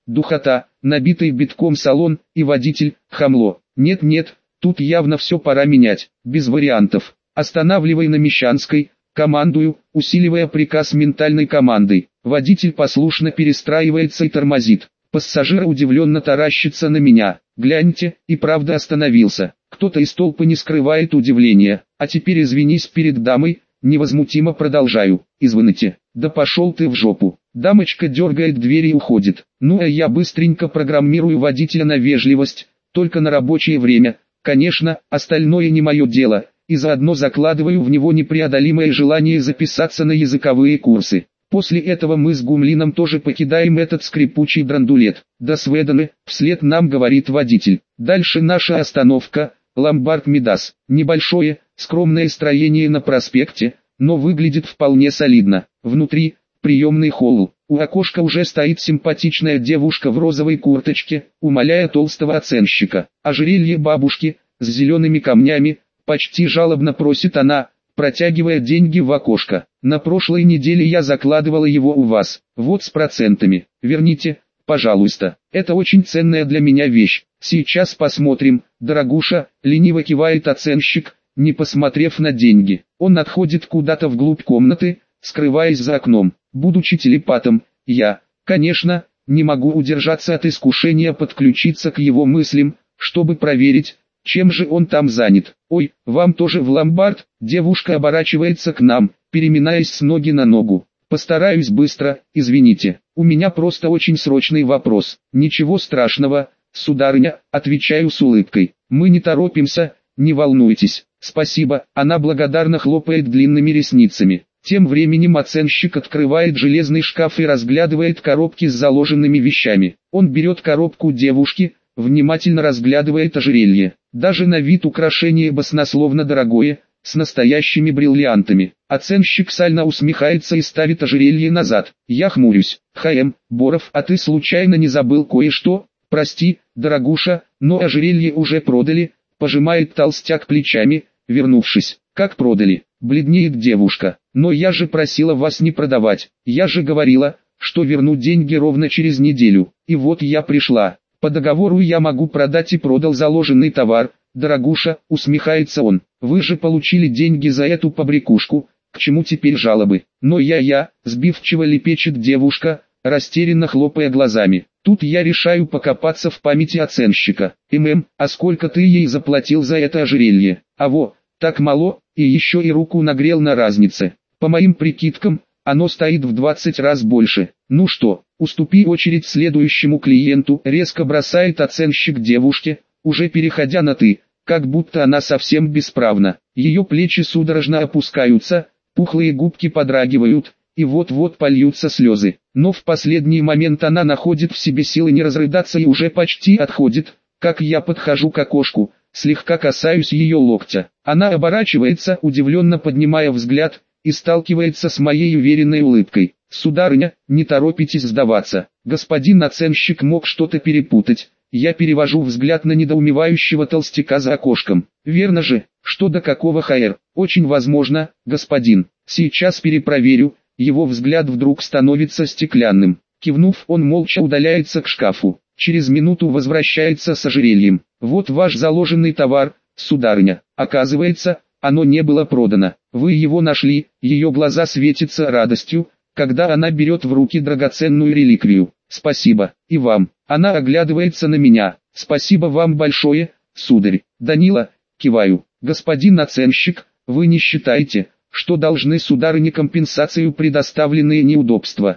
духота, набитый битком салон, и водитель, хамло. Нет, тут явно все пора менять, без вариантов. Останавливай на Мещанской, командую, усиливая приказ ментальной командой. Водитель послушно перестраивается и тормозит. Пассажир удивленно таращится на меня. Гляньте, и правда остановился. Кто-то из толпы не скрывает удивления. А теперь извинись перед дамой, невозмутимо продолжаю. Извините. Да пошел ты в жопу. Дамочка дергает дверь и уходит. Ну а я быстренько программирую водителя на вежливость, только на рабочее время. Конечно, остальное не мое дело. И заодно закладываю в него непреодолимое желание записаться на языковые курсы. После этого мы с Гумлином тоже покидаем этот скрипучий драндулет. До свидания, вслед нам говорит водитель. Дальше наша остановка, ломбард Мидас. Небольшое, скромное строение на проспекте, но выглядит вполне солидно. Внутри, приемный холл. У окошка уже стоит симпатичная девушка в розовой курточке, умоляя толстого оценщика. Ожерелье бабушки, с зелеными камнями, почти жалобно просит она, протягивая деньги в окошко. На прошлой неделе я закладывала его у вас. Вот с процентами. Верните, пожалуйста. Это очень ценная для меня вещь. Сейчас посмотрим, дорогуша, лениво кивает оценщик, не посмотрев на деньги. Он отходит куда-то вглубь комнаты, скрываясь за окном. Будучи телепатом, я, конечно, не могу удержаться от искушения подключиться к его мыслям, чтобы проверить, чем же он там занят. Ой, вам тоже в ломбард? Девушка оборачивается к нам, переминаясь с ноги на ногу. Постараюсь быстро, извините. У меня просто очень срочный вопрос. Ничего страшного, сударыня, отвечаю с улыбкой. Мы не торопимся, не волнуйтесь. Спасибо, она благодарно хлопает длинными ресницами. Тем временем оценщик открывает железный шкаф и разглядывает коробки с заложенными вещами. Он берет коробку девушки, внимательно разглядывает ожерелье. Даже на вид украшение баснословно дорогое, с настоящими бриллиантами. Оценщик сально усмехается и ставит ожерелье назад. Я хмурюсь. Боров, а ты случайно не забыл кое-что? Прости, дорогуша, но ожерелье уже продали, пожимает толстяк плечами, вернувшись. Как продали? Бледнеет девушка. Но я же просила вас не продавать. Я же говорила, что верну деньги ровно через неделю. И вот я пришла. По договору я могу продать и продал заложенный товар. Дорогуша, усмехается он. Вы же получили деньги за эту побрякушку. К чему теперь жалобы? Но сбивчиво лепечет девушка, растерянно хлопая глазами. Тут я решаю покопаться в памяти оценщика. А сколько ты ей заплатил за это ожерелье? Так мало, и еще и руку нагрел на разнице. По моим прикидкам, оно стоит в 20 раз больше. Ну что, уступи очередь следующему клиенту, резко бросает оценщик девушке, уже переходя на «ты», как будто она совсем бесправна. Ее плечи судорожно опускаются, пухлые губки подрагивают, и вот-вот польются слезы. Но в последний момент она находит в себе силы не разрыдаться и уже почти отходит, как я подхожу к окошку, слегка касаюсь ее локтя. Она оборачивается, удивленно поднимая взгляд, и сталкивается с моей уверенной улыбкой. «Сударыня, не торопитесь сдаваться. Господин оценщик мог что-то перепутать». Я перевожу взгляд на недоумевающего толстяка за окошком. «Верно же, что до какого ХР? Очень возможно, господин. Сейчас перепроверю». Его взгляд вдруг становится стеклянным. Кивнув, он молча удаляется к шкафу. Через минуту возвращается с ожерельем. «Вот ваш заложенный товар, сударыня. Оказывается, оно не было продано. Вы его нашли». Ее глаза светятся радостью, когда она берет в руки драгоценную реликвию. «Спасибо, и вам». Она оглядывается на меня. «Спасибо вам большое, сударь». «Данила», киваю. «Господин оценщик, вы не считаете, что должны сударыне компенсацию предоставленные неудобства?»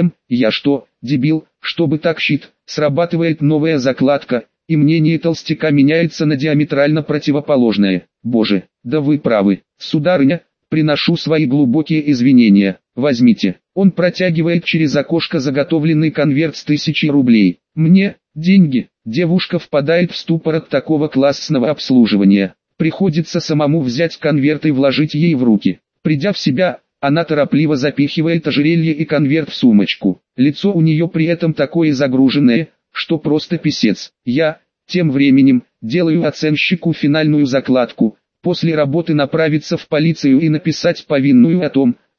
Я что, дебил, чтобы так щит? Срабатывает новая закладка, и мнение толстяка меняется на диаметрально противоположное. «Боже, да вы правы, сударыня, приношу свои глубокие извинения. Возьмите». Он протягивает через окошко заготовленный конверт с 1000 рублей. «Мне, деньги». Девушка впадает в ступор от такого классного обслуживания. Приходится самому взять конверт и вложить ей в руки. Придя в себя, она торопливо запихивает ожерелье и конверт в сумочку. Лицо у нее при этом такое загруженное, что просто писец. Я, тем временем, делаю оценщику финальную закладку. После работы направиться в полицию и написать повинную о том,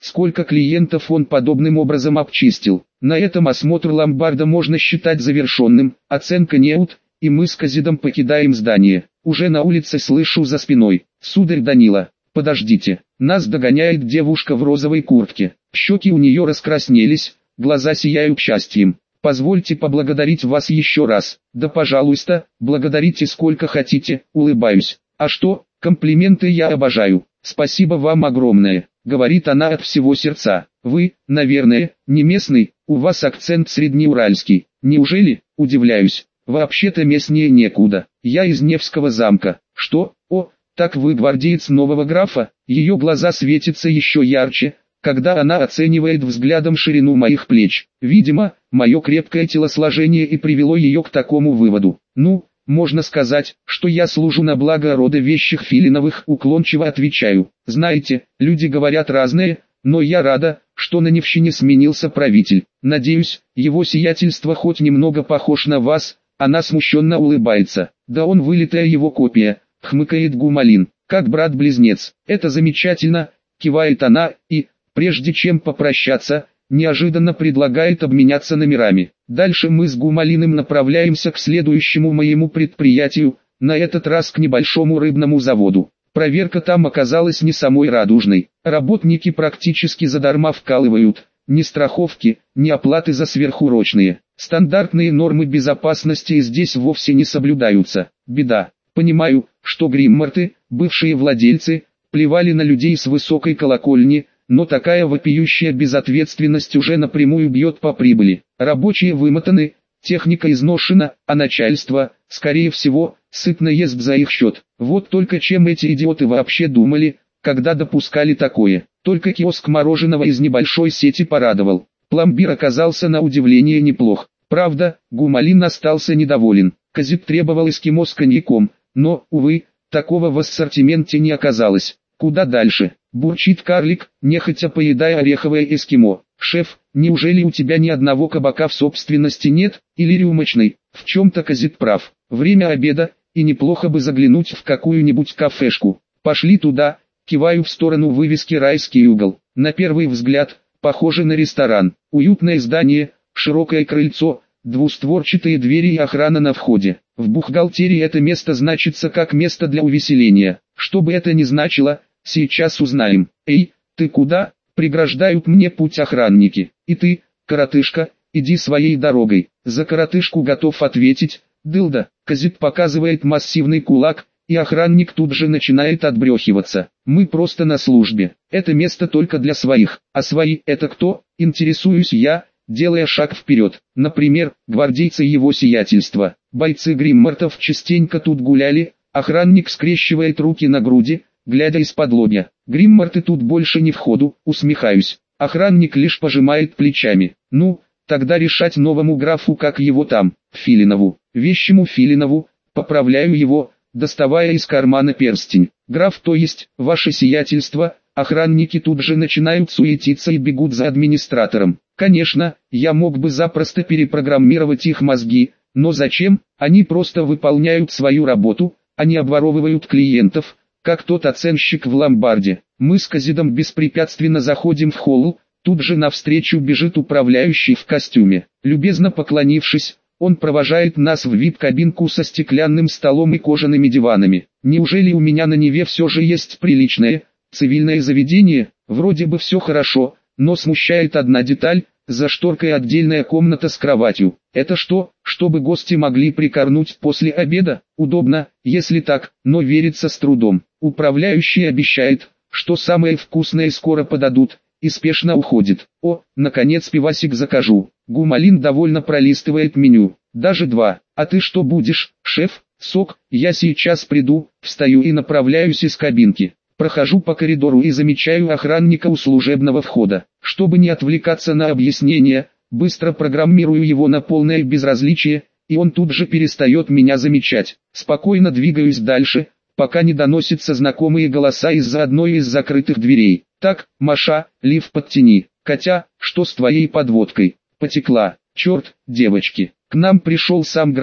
сколько клиентов он подобным образом обчистил. На этом осмотр ломбарда можно считать завершенным, оценка неуд, и мы с Казидом покидаем здание. Уже на улице слышу за спиной: «Сударь Данила, подождите». Нас догоняет девушка в розовой куртке. Щеки у нее раскраснелись, глаза сияют счастьем. «Позвольте поблагодарить вас еще раз». «Да пожалуйста, благодарите сколько хотите», улыбаюсь. «А что, комплименты я обожаю. Спасибо вам огромное», говорит она от всего сердца. «Вы, наверное, не местный, у вас акцент среднеуральский». «Неужели?» удивляюсь. «Вообще-то местнее некуда. Я из Невского замка». «Что? О, так вы гвардеец нового графа?» Ее глаза светятся еще ярче, когда она оценивает взглядом ширину моих плеч. Видимо, мое крепкое телосложение и привело ее к такому выводу. «Ну, можно сказать, что я служу на благо рода вещих Филиновых», уклончиво отвечаю. «Знаете, люди говорят разное, но я рада, что на Невщине сменился правитель. Надеюсь, его сиятельство хоть немного похож на вас». Она смущенно улыбается. «Да он вылитая его копия», хмыкает Гумалин. «Как брат-близнец». «Это замечательно», кивает она, и, прежде чем попрощаться, неожиданно предлагает обменяться номерами. Дальше мы с Гумалиным направляемся к следующему моему предприятию, на этот раз к небольшому рыбному заводу. Проверка там оказалась не самой радужной. Работники практически задарма вкалывают, ни страховки, ни оплаты за сверхурочные. Стандартные нормы безопасности здесь вовсе не соблюдаются. Беда. Понимаю, что Гримморты, бывшие владельцы, плевали на людей с высокой колокольни, но такая вопиющая безответственность уже напрямую бьет по прибыли. Рабочие вымотаны, техника изношена, а начальство, скорее всего, сытно ест за их счет. Вот только чем эти идиоты вообще думали, когда допускали такое. Только киоск мороженого из небольшой сети порадовал. Пломбир оказался на удивление неплох. Правда, Гумалин остался недоволен. Казид требовал эскимо с коньяком, но, увы, такого в ассортименте не оказалось. «Куда дальше?» – бурчит карлик, нехотя поедая ореховое эскимо. «Шеф, неужели у тебя ни одного кабака в собственности нет, или рюмочной?» В чем-то Казид прав. Время обеда, и неплохо бы заглянуть в какую-нибудь кафешку. «Пошли туда», киваю в сторону вывески «Райский угол». На первый взгляд, похоже на ресторан. Уютное здание, широкое крыльцо, двустворчатые двери и охрана на входе. В бухгалтерии это место значится как место для увеселения. Что бы это ни значило, сейчас узнаем. «Эй, ты куда?» – преграждают мне путь охранники. «И ты, коротышка, иди своей дорогой». За коротышку готов ответить: «Дылда». Казид показывает массивный кулак, и охранник тут же начинает отбрехиваться. «Мы просто на службе. Это место только для своих». «А свои – это кто?» – интересуюсь я, делая шаг вперед. «Например, гвардейцы его сиятельства». Бойцы Гриммортов частенько тут гуляли. Охранник скрещивает руки на груди, глядя из-под лобья. «Гримморты тут больше не в ходу», усмехаюсь. Охранник лишь пожимает плечами. «Ну, тогда решать новому графу, как его там, Филинову, вещему Филинову», поправляю его, доставая из кармана перстень. «Граф, то есть, ваше сиятельство». Охранники тут же начинают суетиться и бегут за администратором. Конечно, я мог бы запросто перепрограммировать их мозги, но зачем? Они просто выполняют свою работу, они обворовывают клиентов, как тот оценщик в ломбарде. Мы с Казидом беспрепятственно заходим в холл, тут же навстречу бежит управляющий в костюме. Любезно поклонившись, он провожает нас в вип-кабинку со стеклянным столом и кожаными диванами. Неужели у меня на Неве все же есть приличное, цивильное заведение? Вроде бы все хорошо, но смущает одна деталь: за шторкой отдельная комната с кроватью. Это что, чтобы гости могли прикорнуть после обеда? Удобно, если так, но верится с трудом. Управляющий обещает, что самое вкусное скоро подадут, и спешно уходит. «О, наконец пивасик закажу». Гумалин довольно пролистывает меню. «Даже два. А ты что будешь, шеф?» «Сок, я сейчас приду». Встаю и направляюсь из кабинки. Прохожу по коридору и замечаю охранника у служебного входа. Чтобы не отвлекаться на объяснения, быстро программирую его на полное безразличие, и он тут же перестает меня замечать. Спокойно двигаюсь дальше, пока не доносятся знакомые голоса из-за одной из закрытых дверей. «Так, Маша, лиф подтяни. Котя, что с твоей подводкой? Потекла. Черт, девочки». К нам пришел сам граф,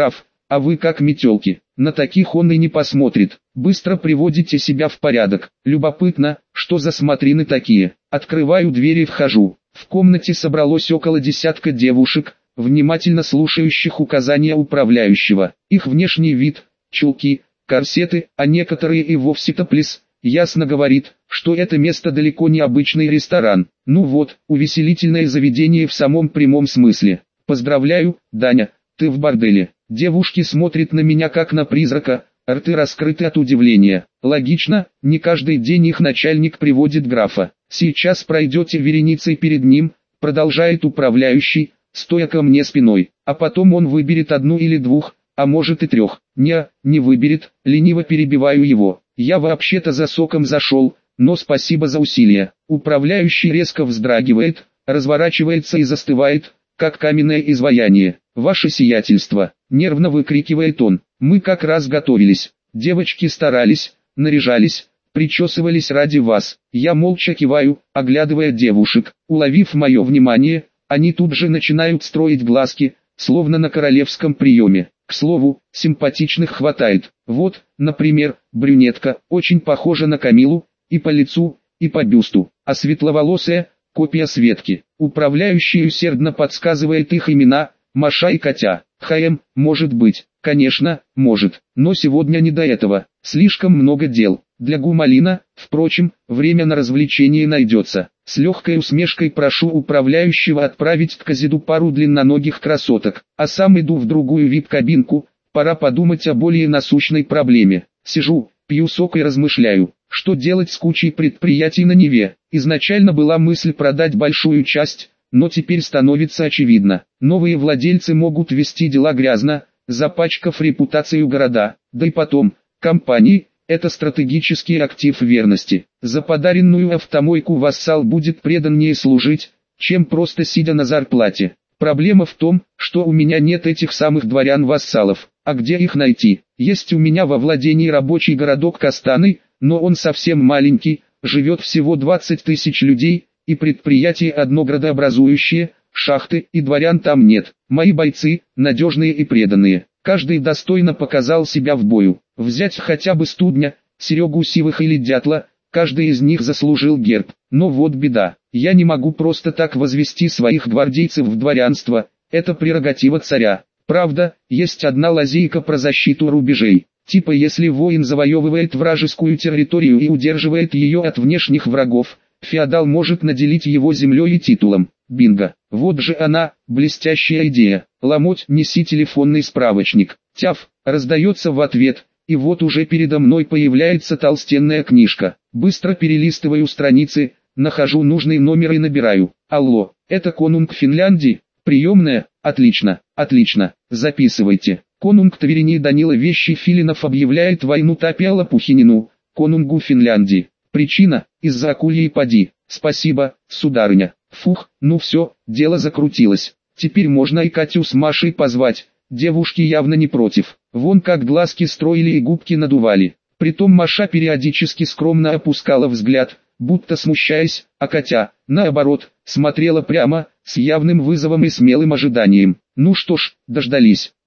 А вы как метелки, на таких он и не посмотрит. Быстро приводите себя в порядок. Любопытно, что за смотрины такие. Открываю дверь и вхожу. В комнате собралось около десятка девушек, внимательно слушающих указания управляющего. Их внешний вид, чулки, корсеты, а некоторые и вовсе топлес, ясно говорит, что это место далеко не обычный ресторан. Ну вот, увеселительное заведение в самом прямом смысле. Поздравляю, Даня, ты в борделе. Девушки смотрят на меня как на призрака, рты раскрыты от удивления. Логично, не каждый день их начальник приводит графа. Сейчас пройдете вереницей перед ним, продолжает управляющий, стоя ко мне спиной. А потом он выберет одну или двух, а может и трех. Не выберет, лениво перебиваю его. Я вообще-то за соком зашел, но спасибо за усилия. Управляющий резко вздрагивает, разворачивается и застывает, как каменное изваяние. Ваше сиятельство, нервно выкрикивает он. Мы как раз готовились. Девочки старались, наряжались, причесывались ради вас. Я молча киваю, оглядывая девушек. Уловив мое внимание, они тут же начинают строить глазки, словно на королевском приеме. К слову, симпатичных хватает. Вот, например, брюнетка, очень похожа на Камилу, и по лицу, и по бюсту, а светловолосая, копия Светки. Управляющий усердно подсказывает их имена, Маша и Катя. Может быть, конечно, может, но сегодня не до этого, слишком много дел. Для Гумалина, впрочем, время на развлечение найдется. С легкой усмешкой прошу управляющего отправить к Казиду пару длинноногих красоток, а сам иду в другую вип-кабинку, пора подумать о более насущной проблеме. Сижу, пью сок и размышляю, что делать с кучей предприятий на Неве. Изначально была мысль продать большую часть, но теперь становится очевидно. Новые владельцы могут вести дела грязно, запачкав репутацию города, да и потом, компании – это стратегический актив верности. За подаренную автомойку вассал будет преданнее служить, чем просто сидя на зарплате. Проблема в том, что у меня нет этих самых дворян-вассалов. А где их найти? Есть у меня во владении рабочий городок Кастаны, но он совсем маленький, живет всего 20 тысяч людей, и предприятие одно градообразующее, шахты и дворян там нет. Мои бойцы, надежные и преданные, каждый достойно показал себя в бою. Взять хотя бы Студня, Серегу Сивых или Дятла, каждый из них заслужил герб. Но вот беда, я не могу просто так возвести своих гвардейцев в дворянство, это прерогатива царя. Правда, есть одна лазейка про защиту рубежей. Типа если воин завоевывает вражескую территорию и удерживает ее от внешних врагов, феодал может наделить его землей и титулом. Бинго. Вот же она, блестящая идея. Ломоть, неси телефонный справочник. Тяф, раздается в ответ, и вот уже передо мной появляется толстенная книжка. Быстро перелистываю страницы, нахожу нужный номер и набираю. Алло, это конунг Финляндии? Приемная? Отлично, отлично, записывайте. Конунг Тверини Данила Вещий Филинов объявляет войну Тапе Лопухинину, конунгу Финляндии. Причина – из-за акульей поди. Спасибо, сударыня. Фух, ну все, дело закрутилось. Теперь можно и Катю с Машей позвать. Девушки явно не против. Вон как глазки строили и губки надували. Притом Маша периодически скромно опускала взгляд, будто смущаясь, а Катя, наоборот, смотрела прямо, с явным вызовом и смелым ожиданием. Ну что ж, дождались.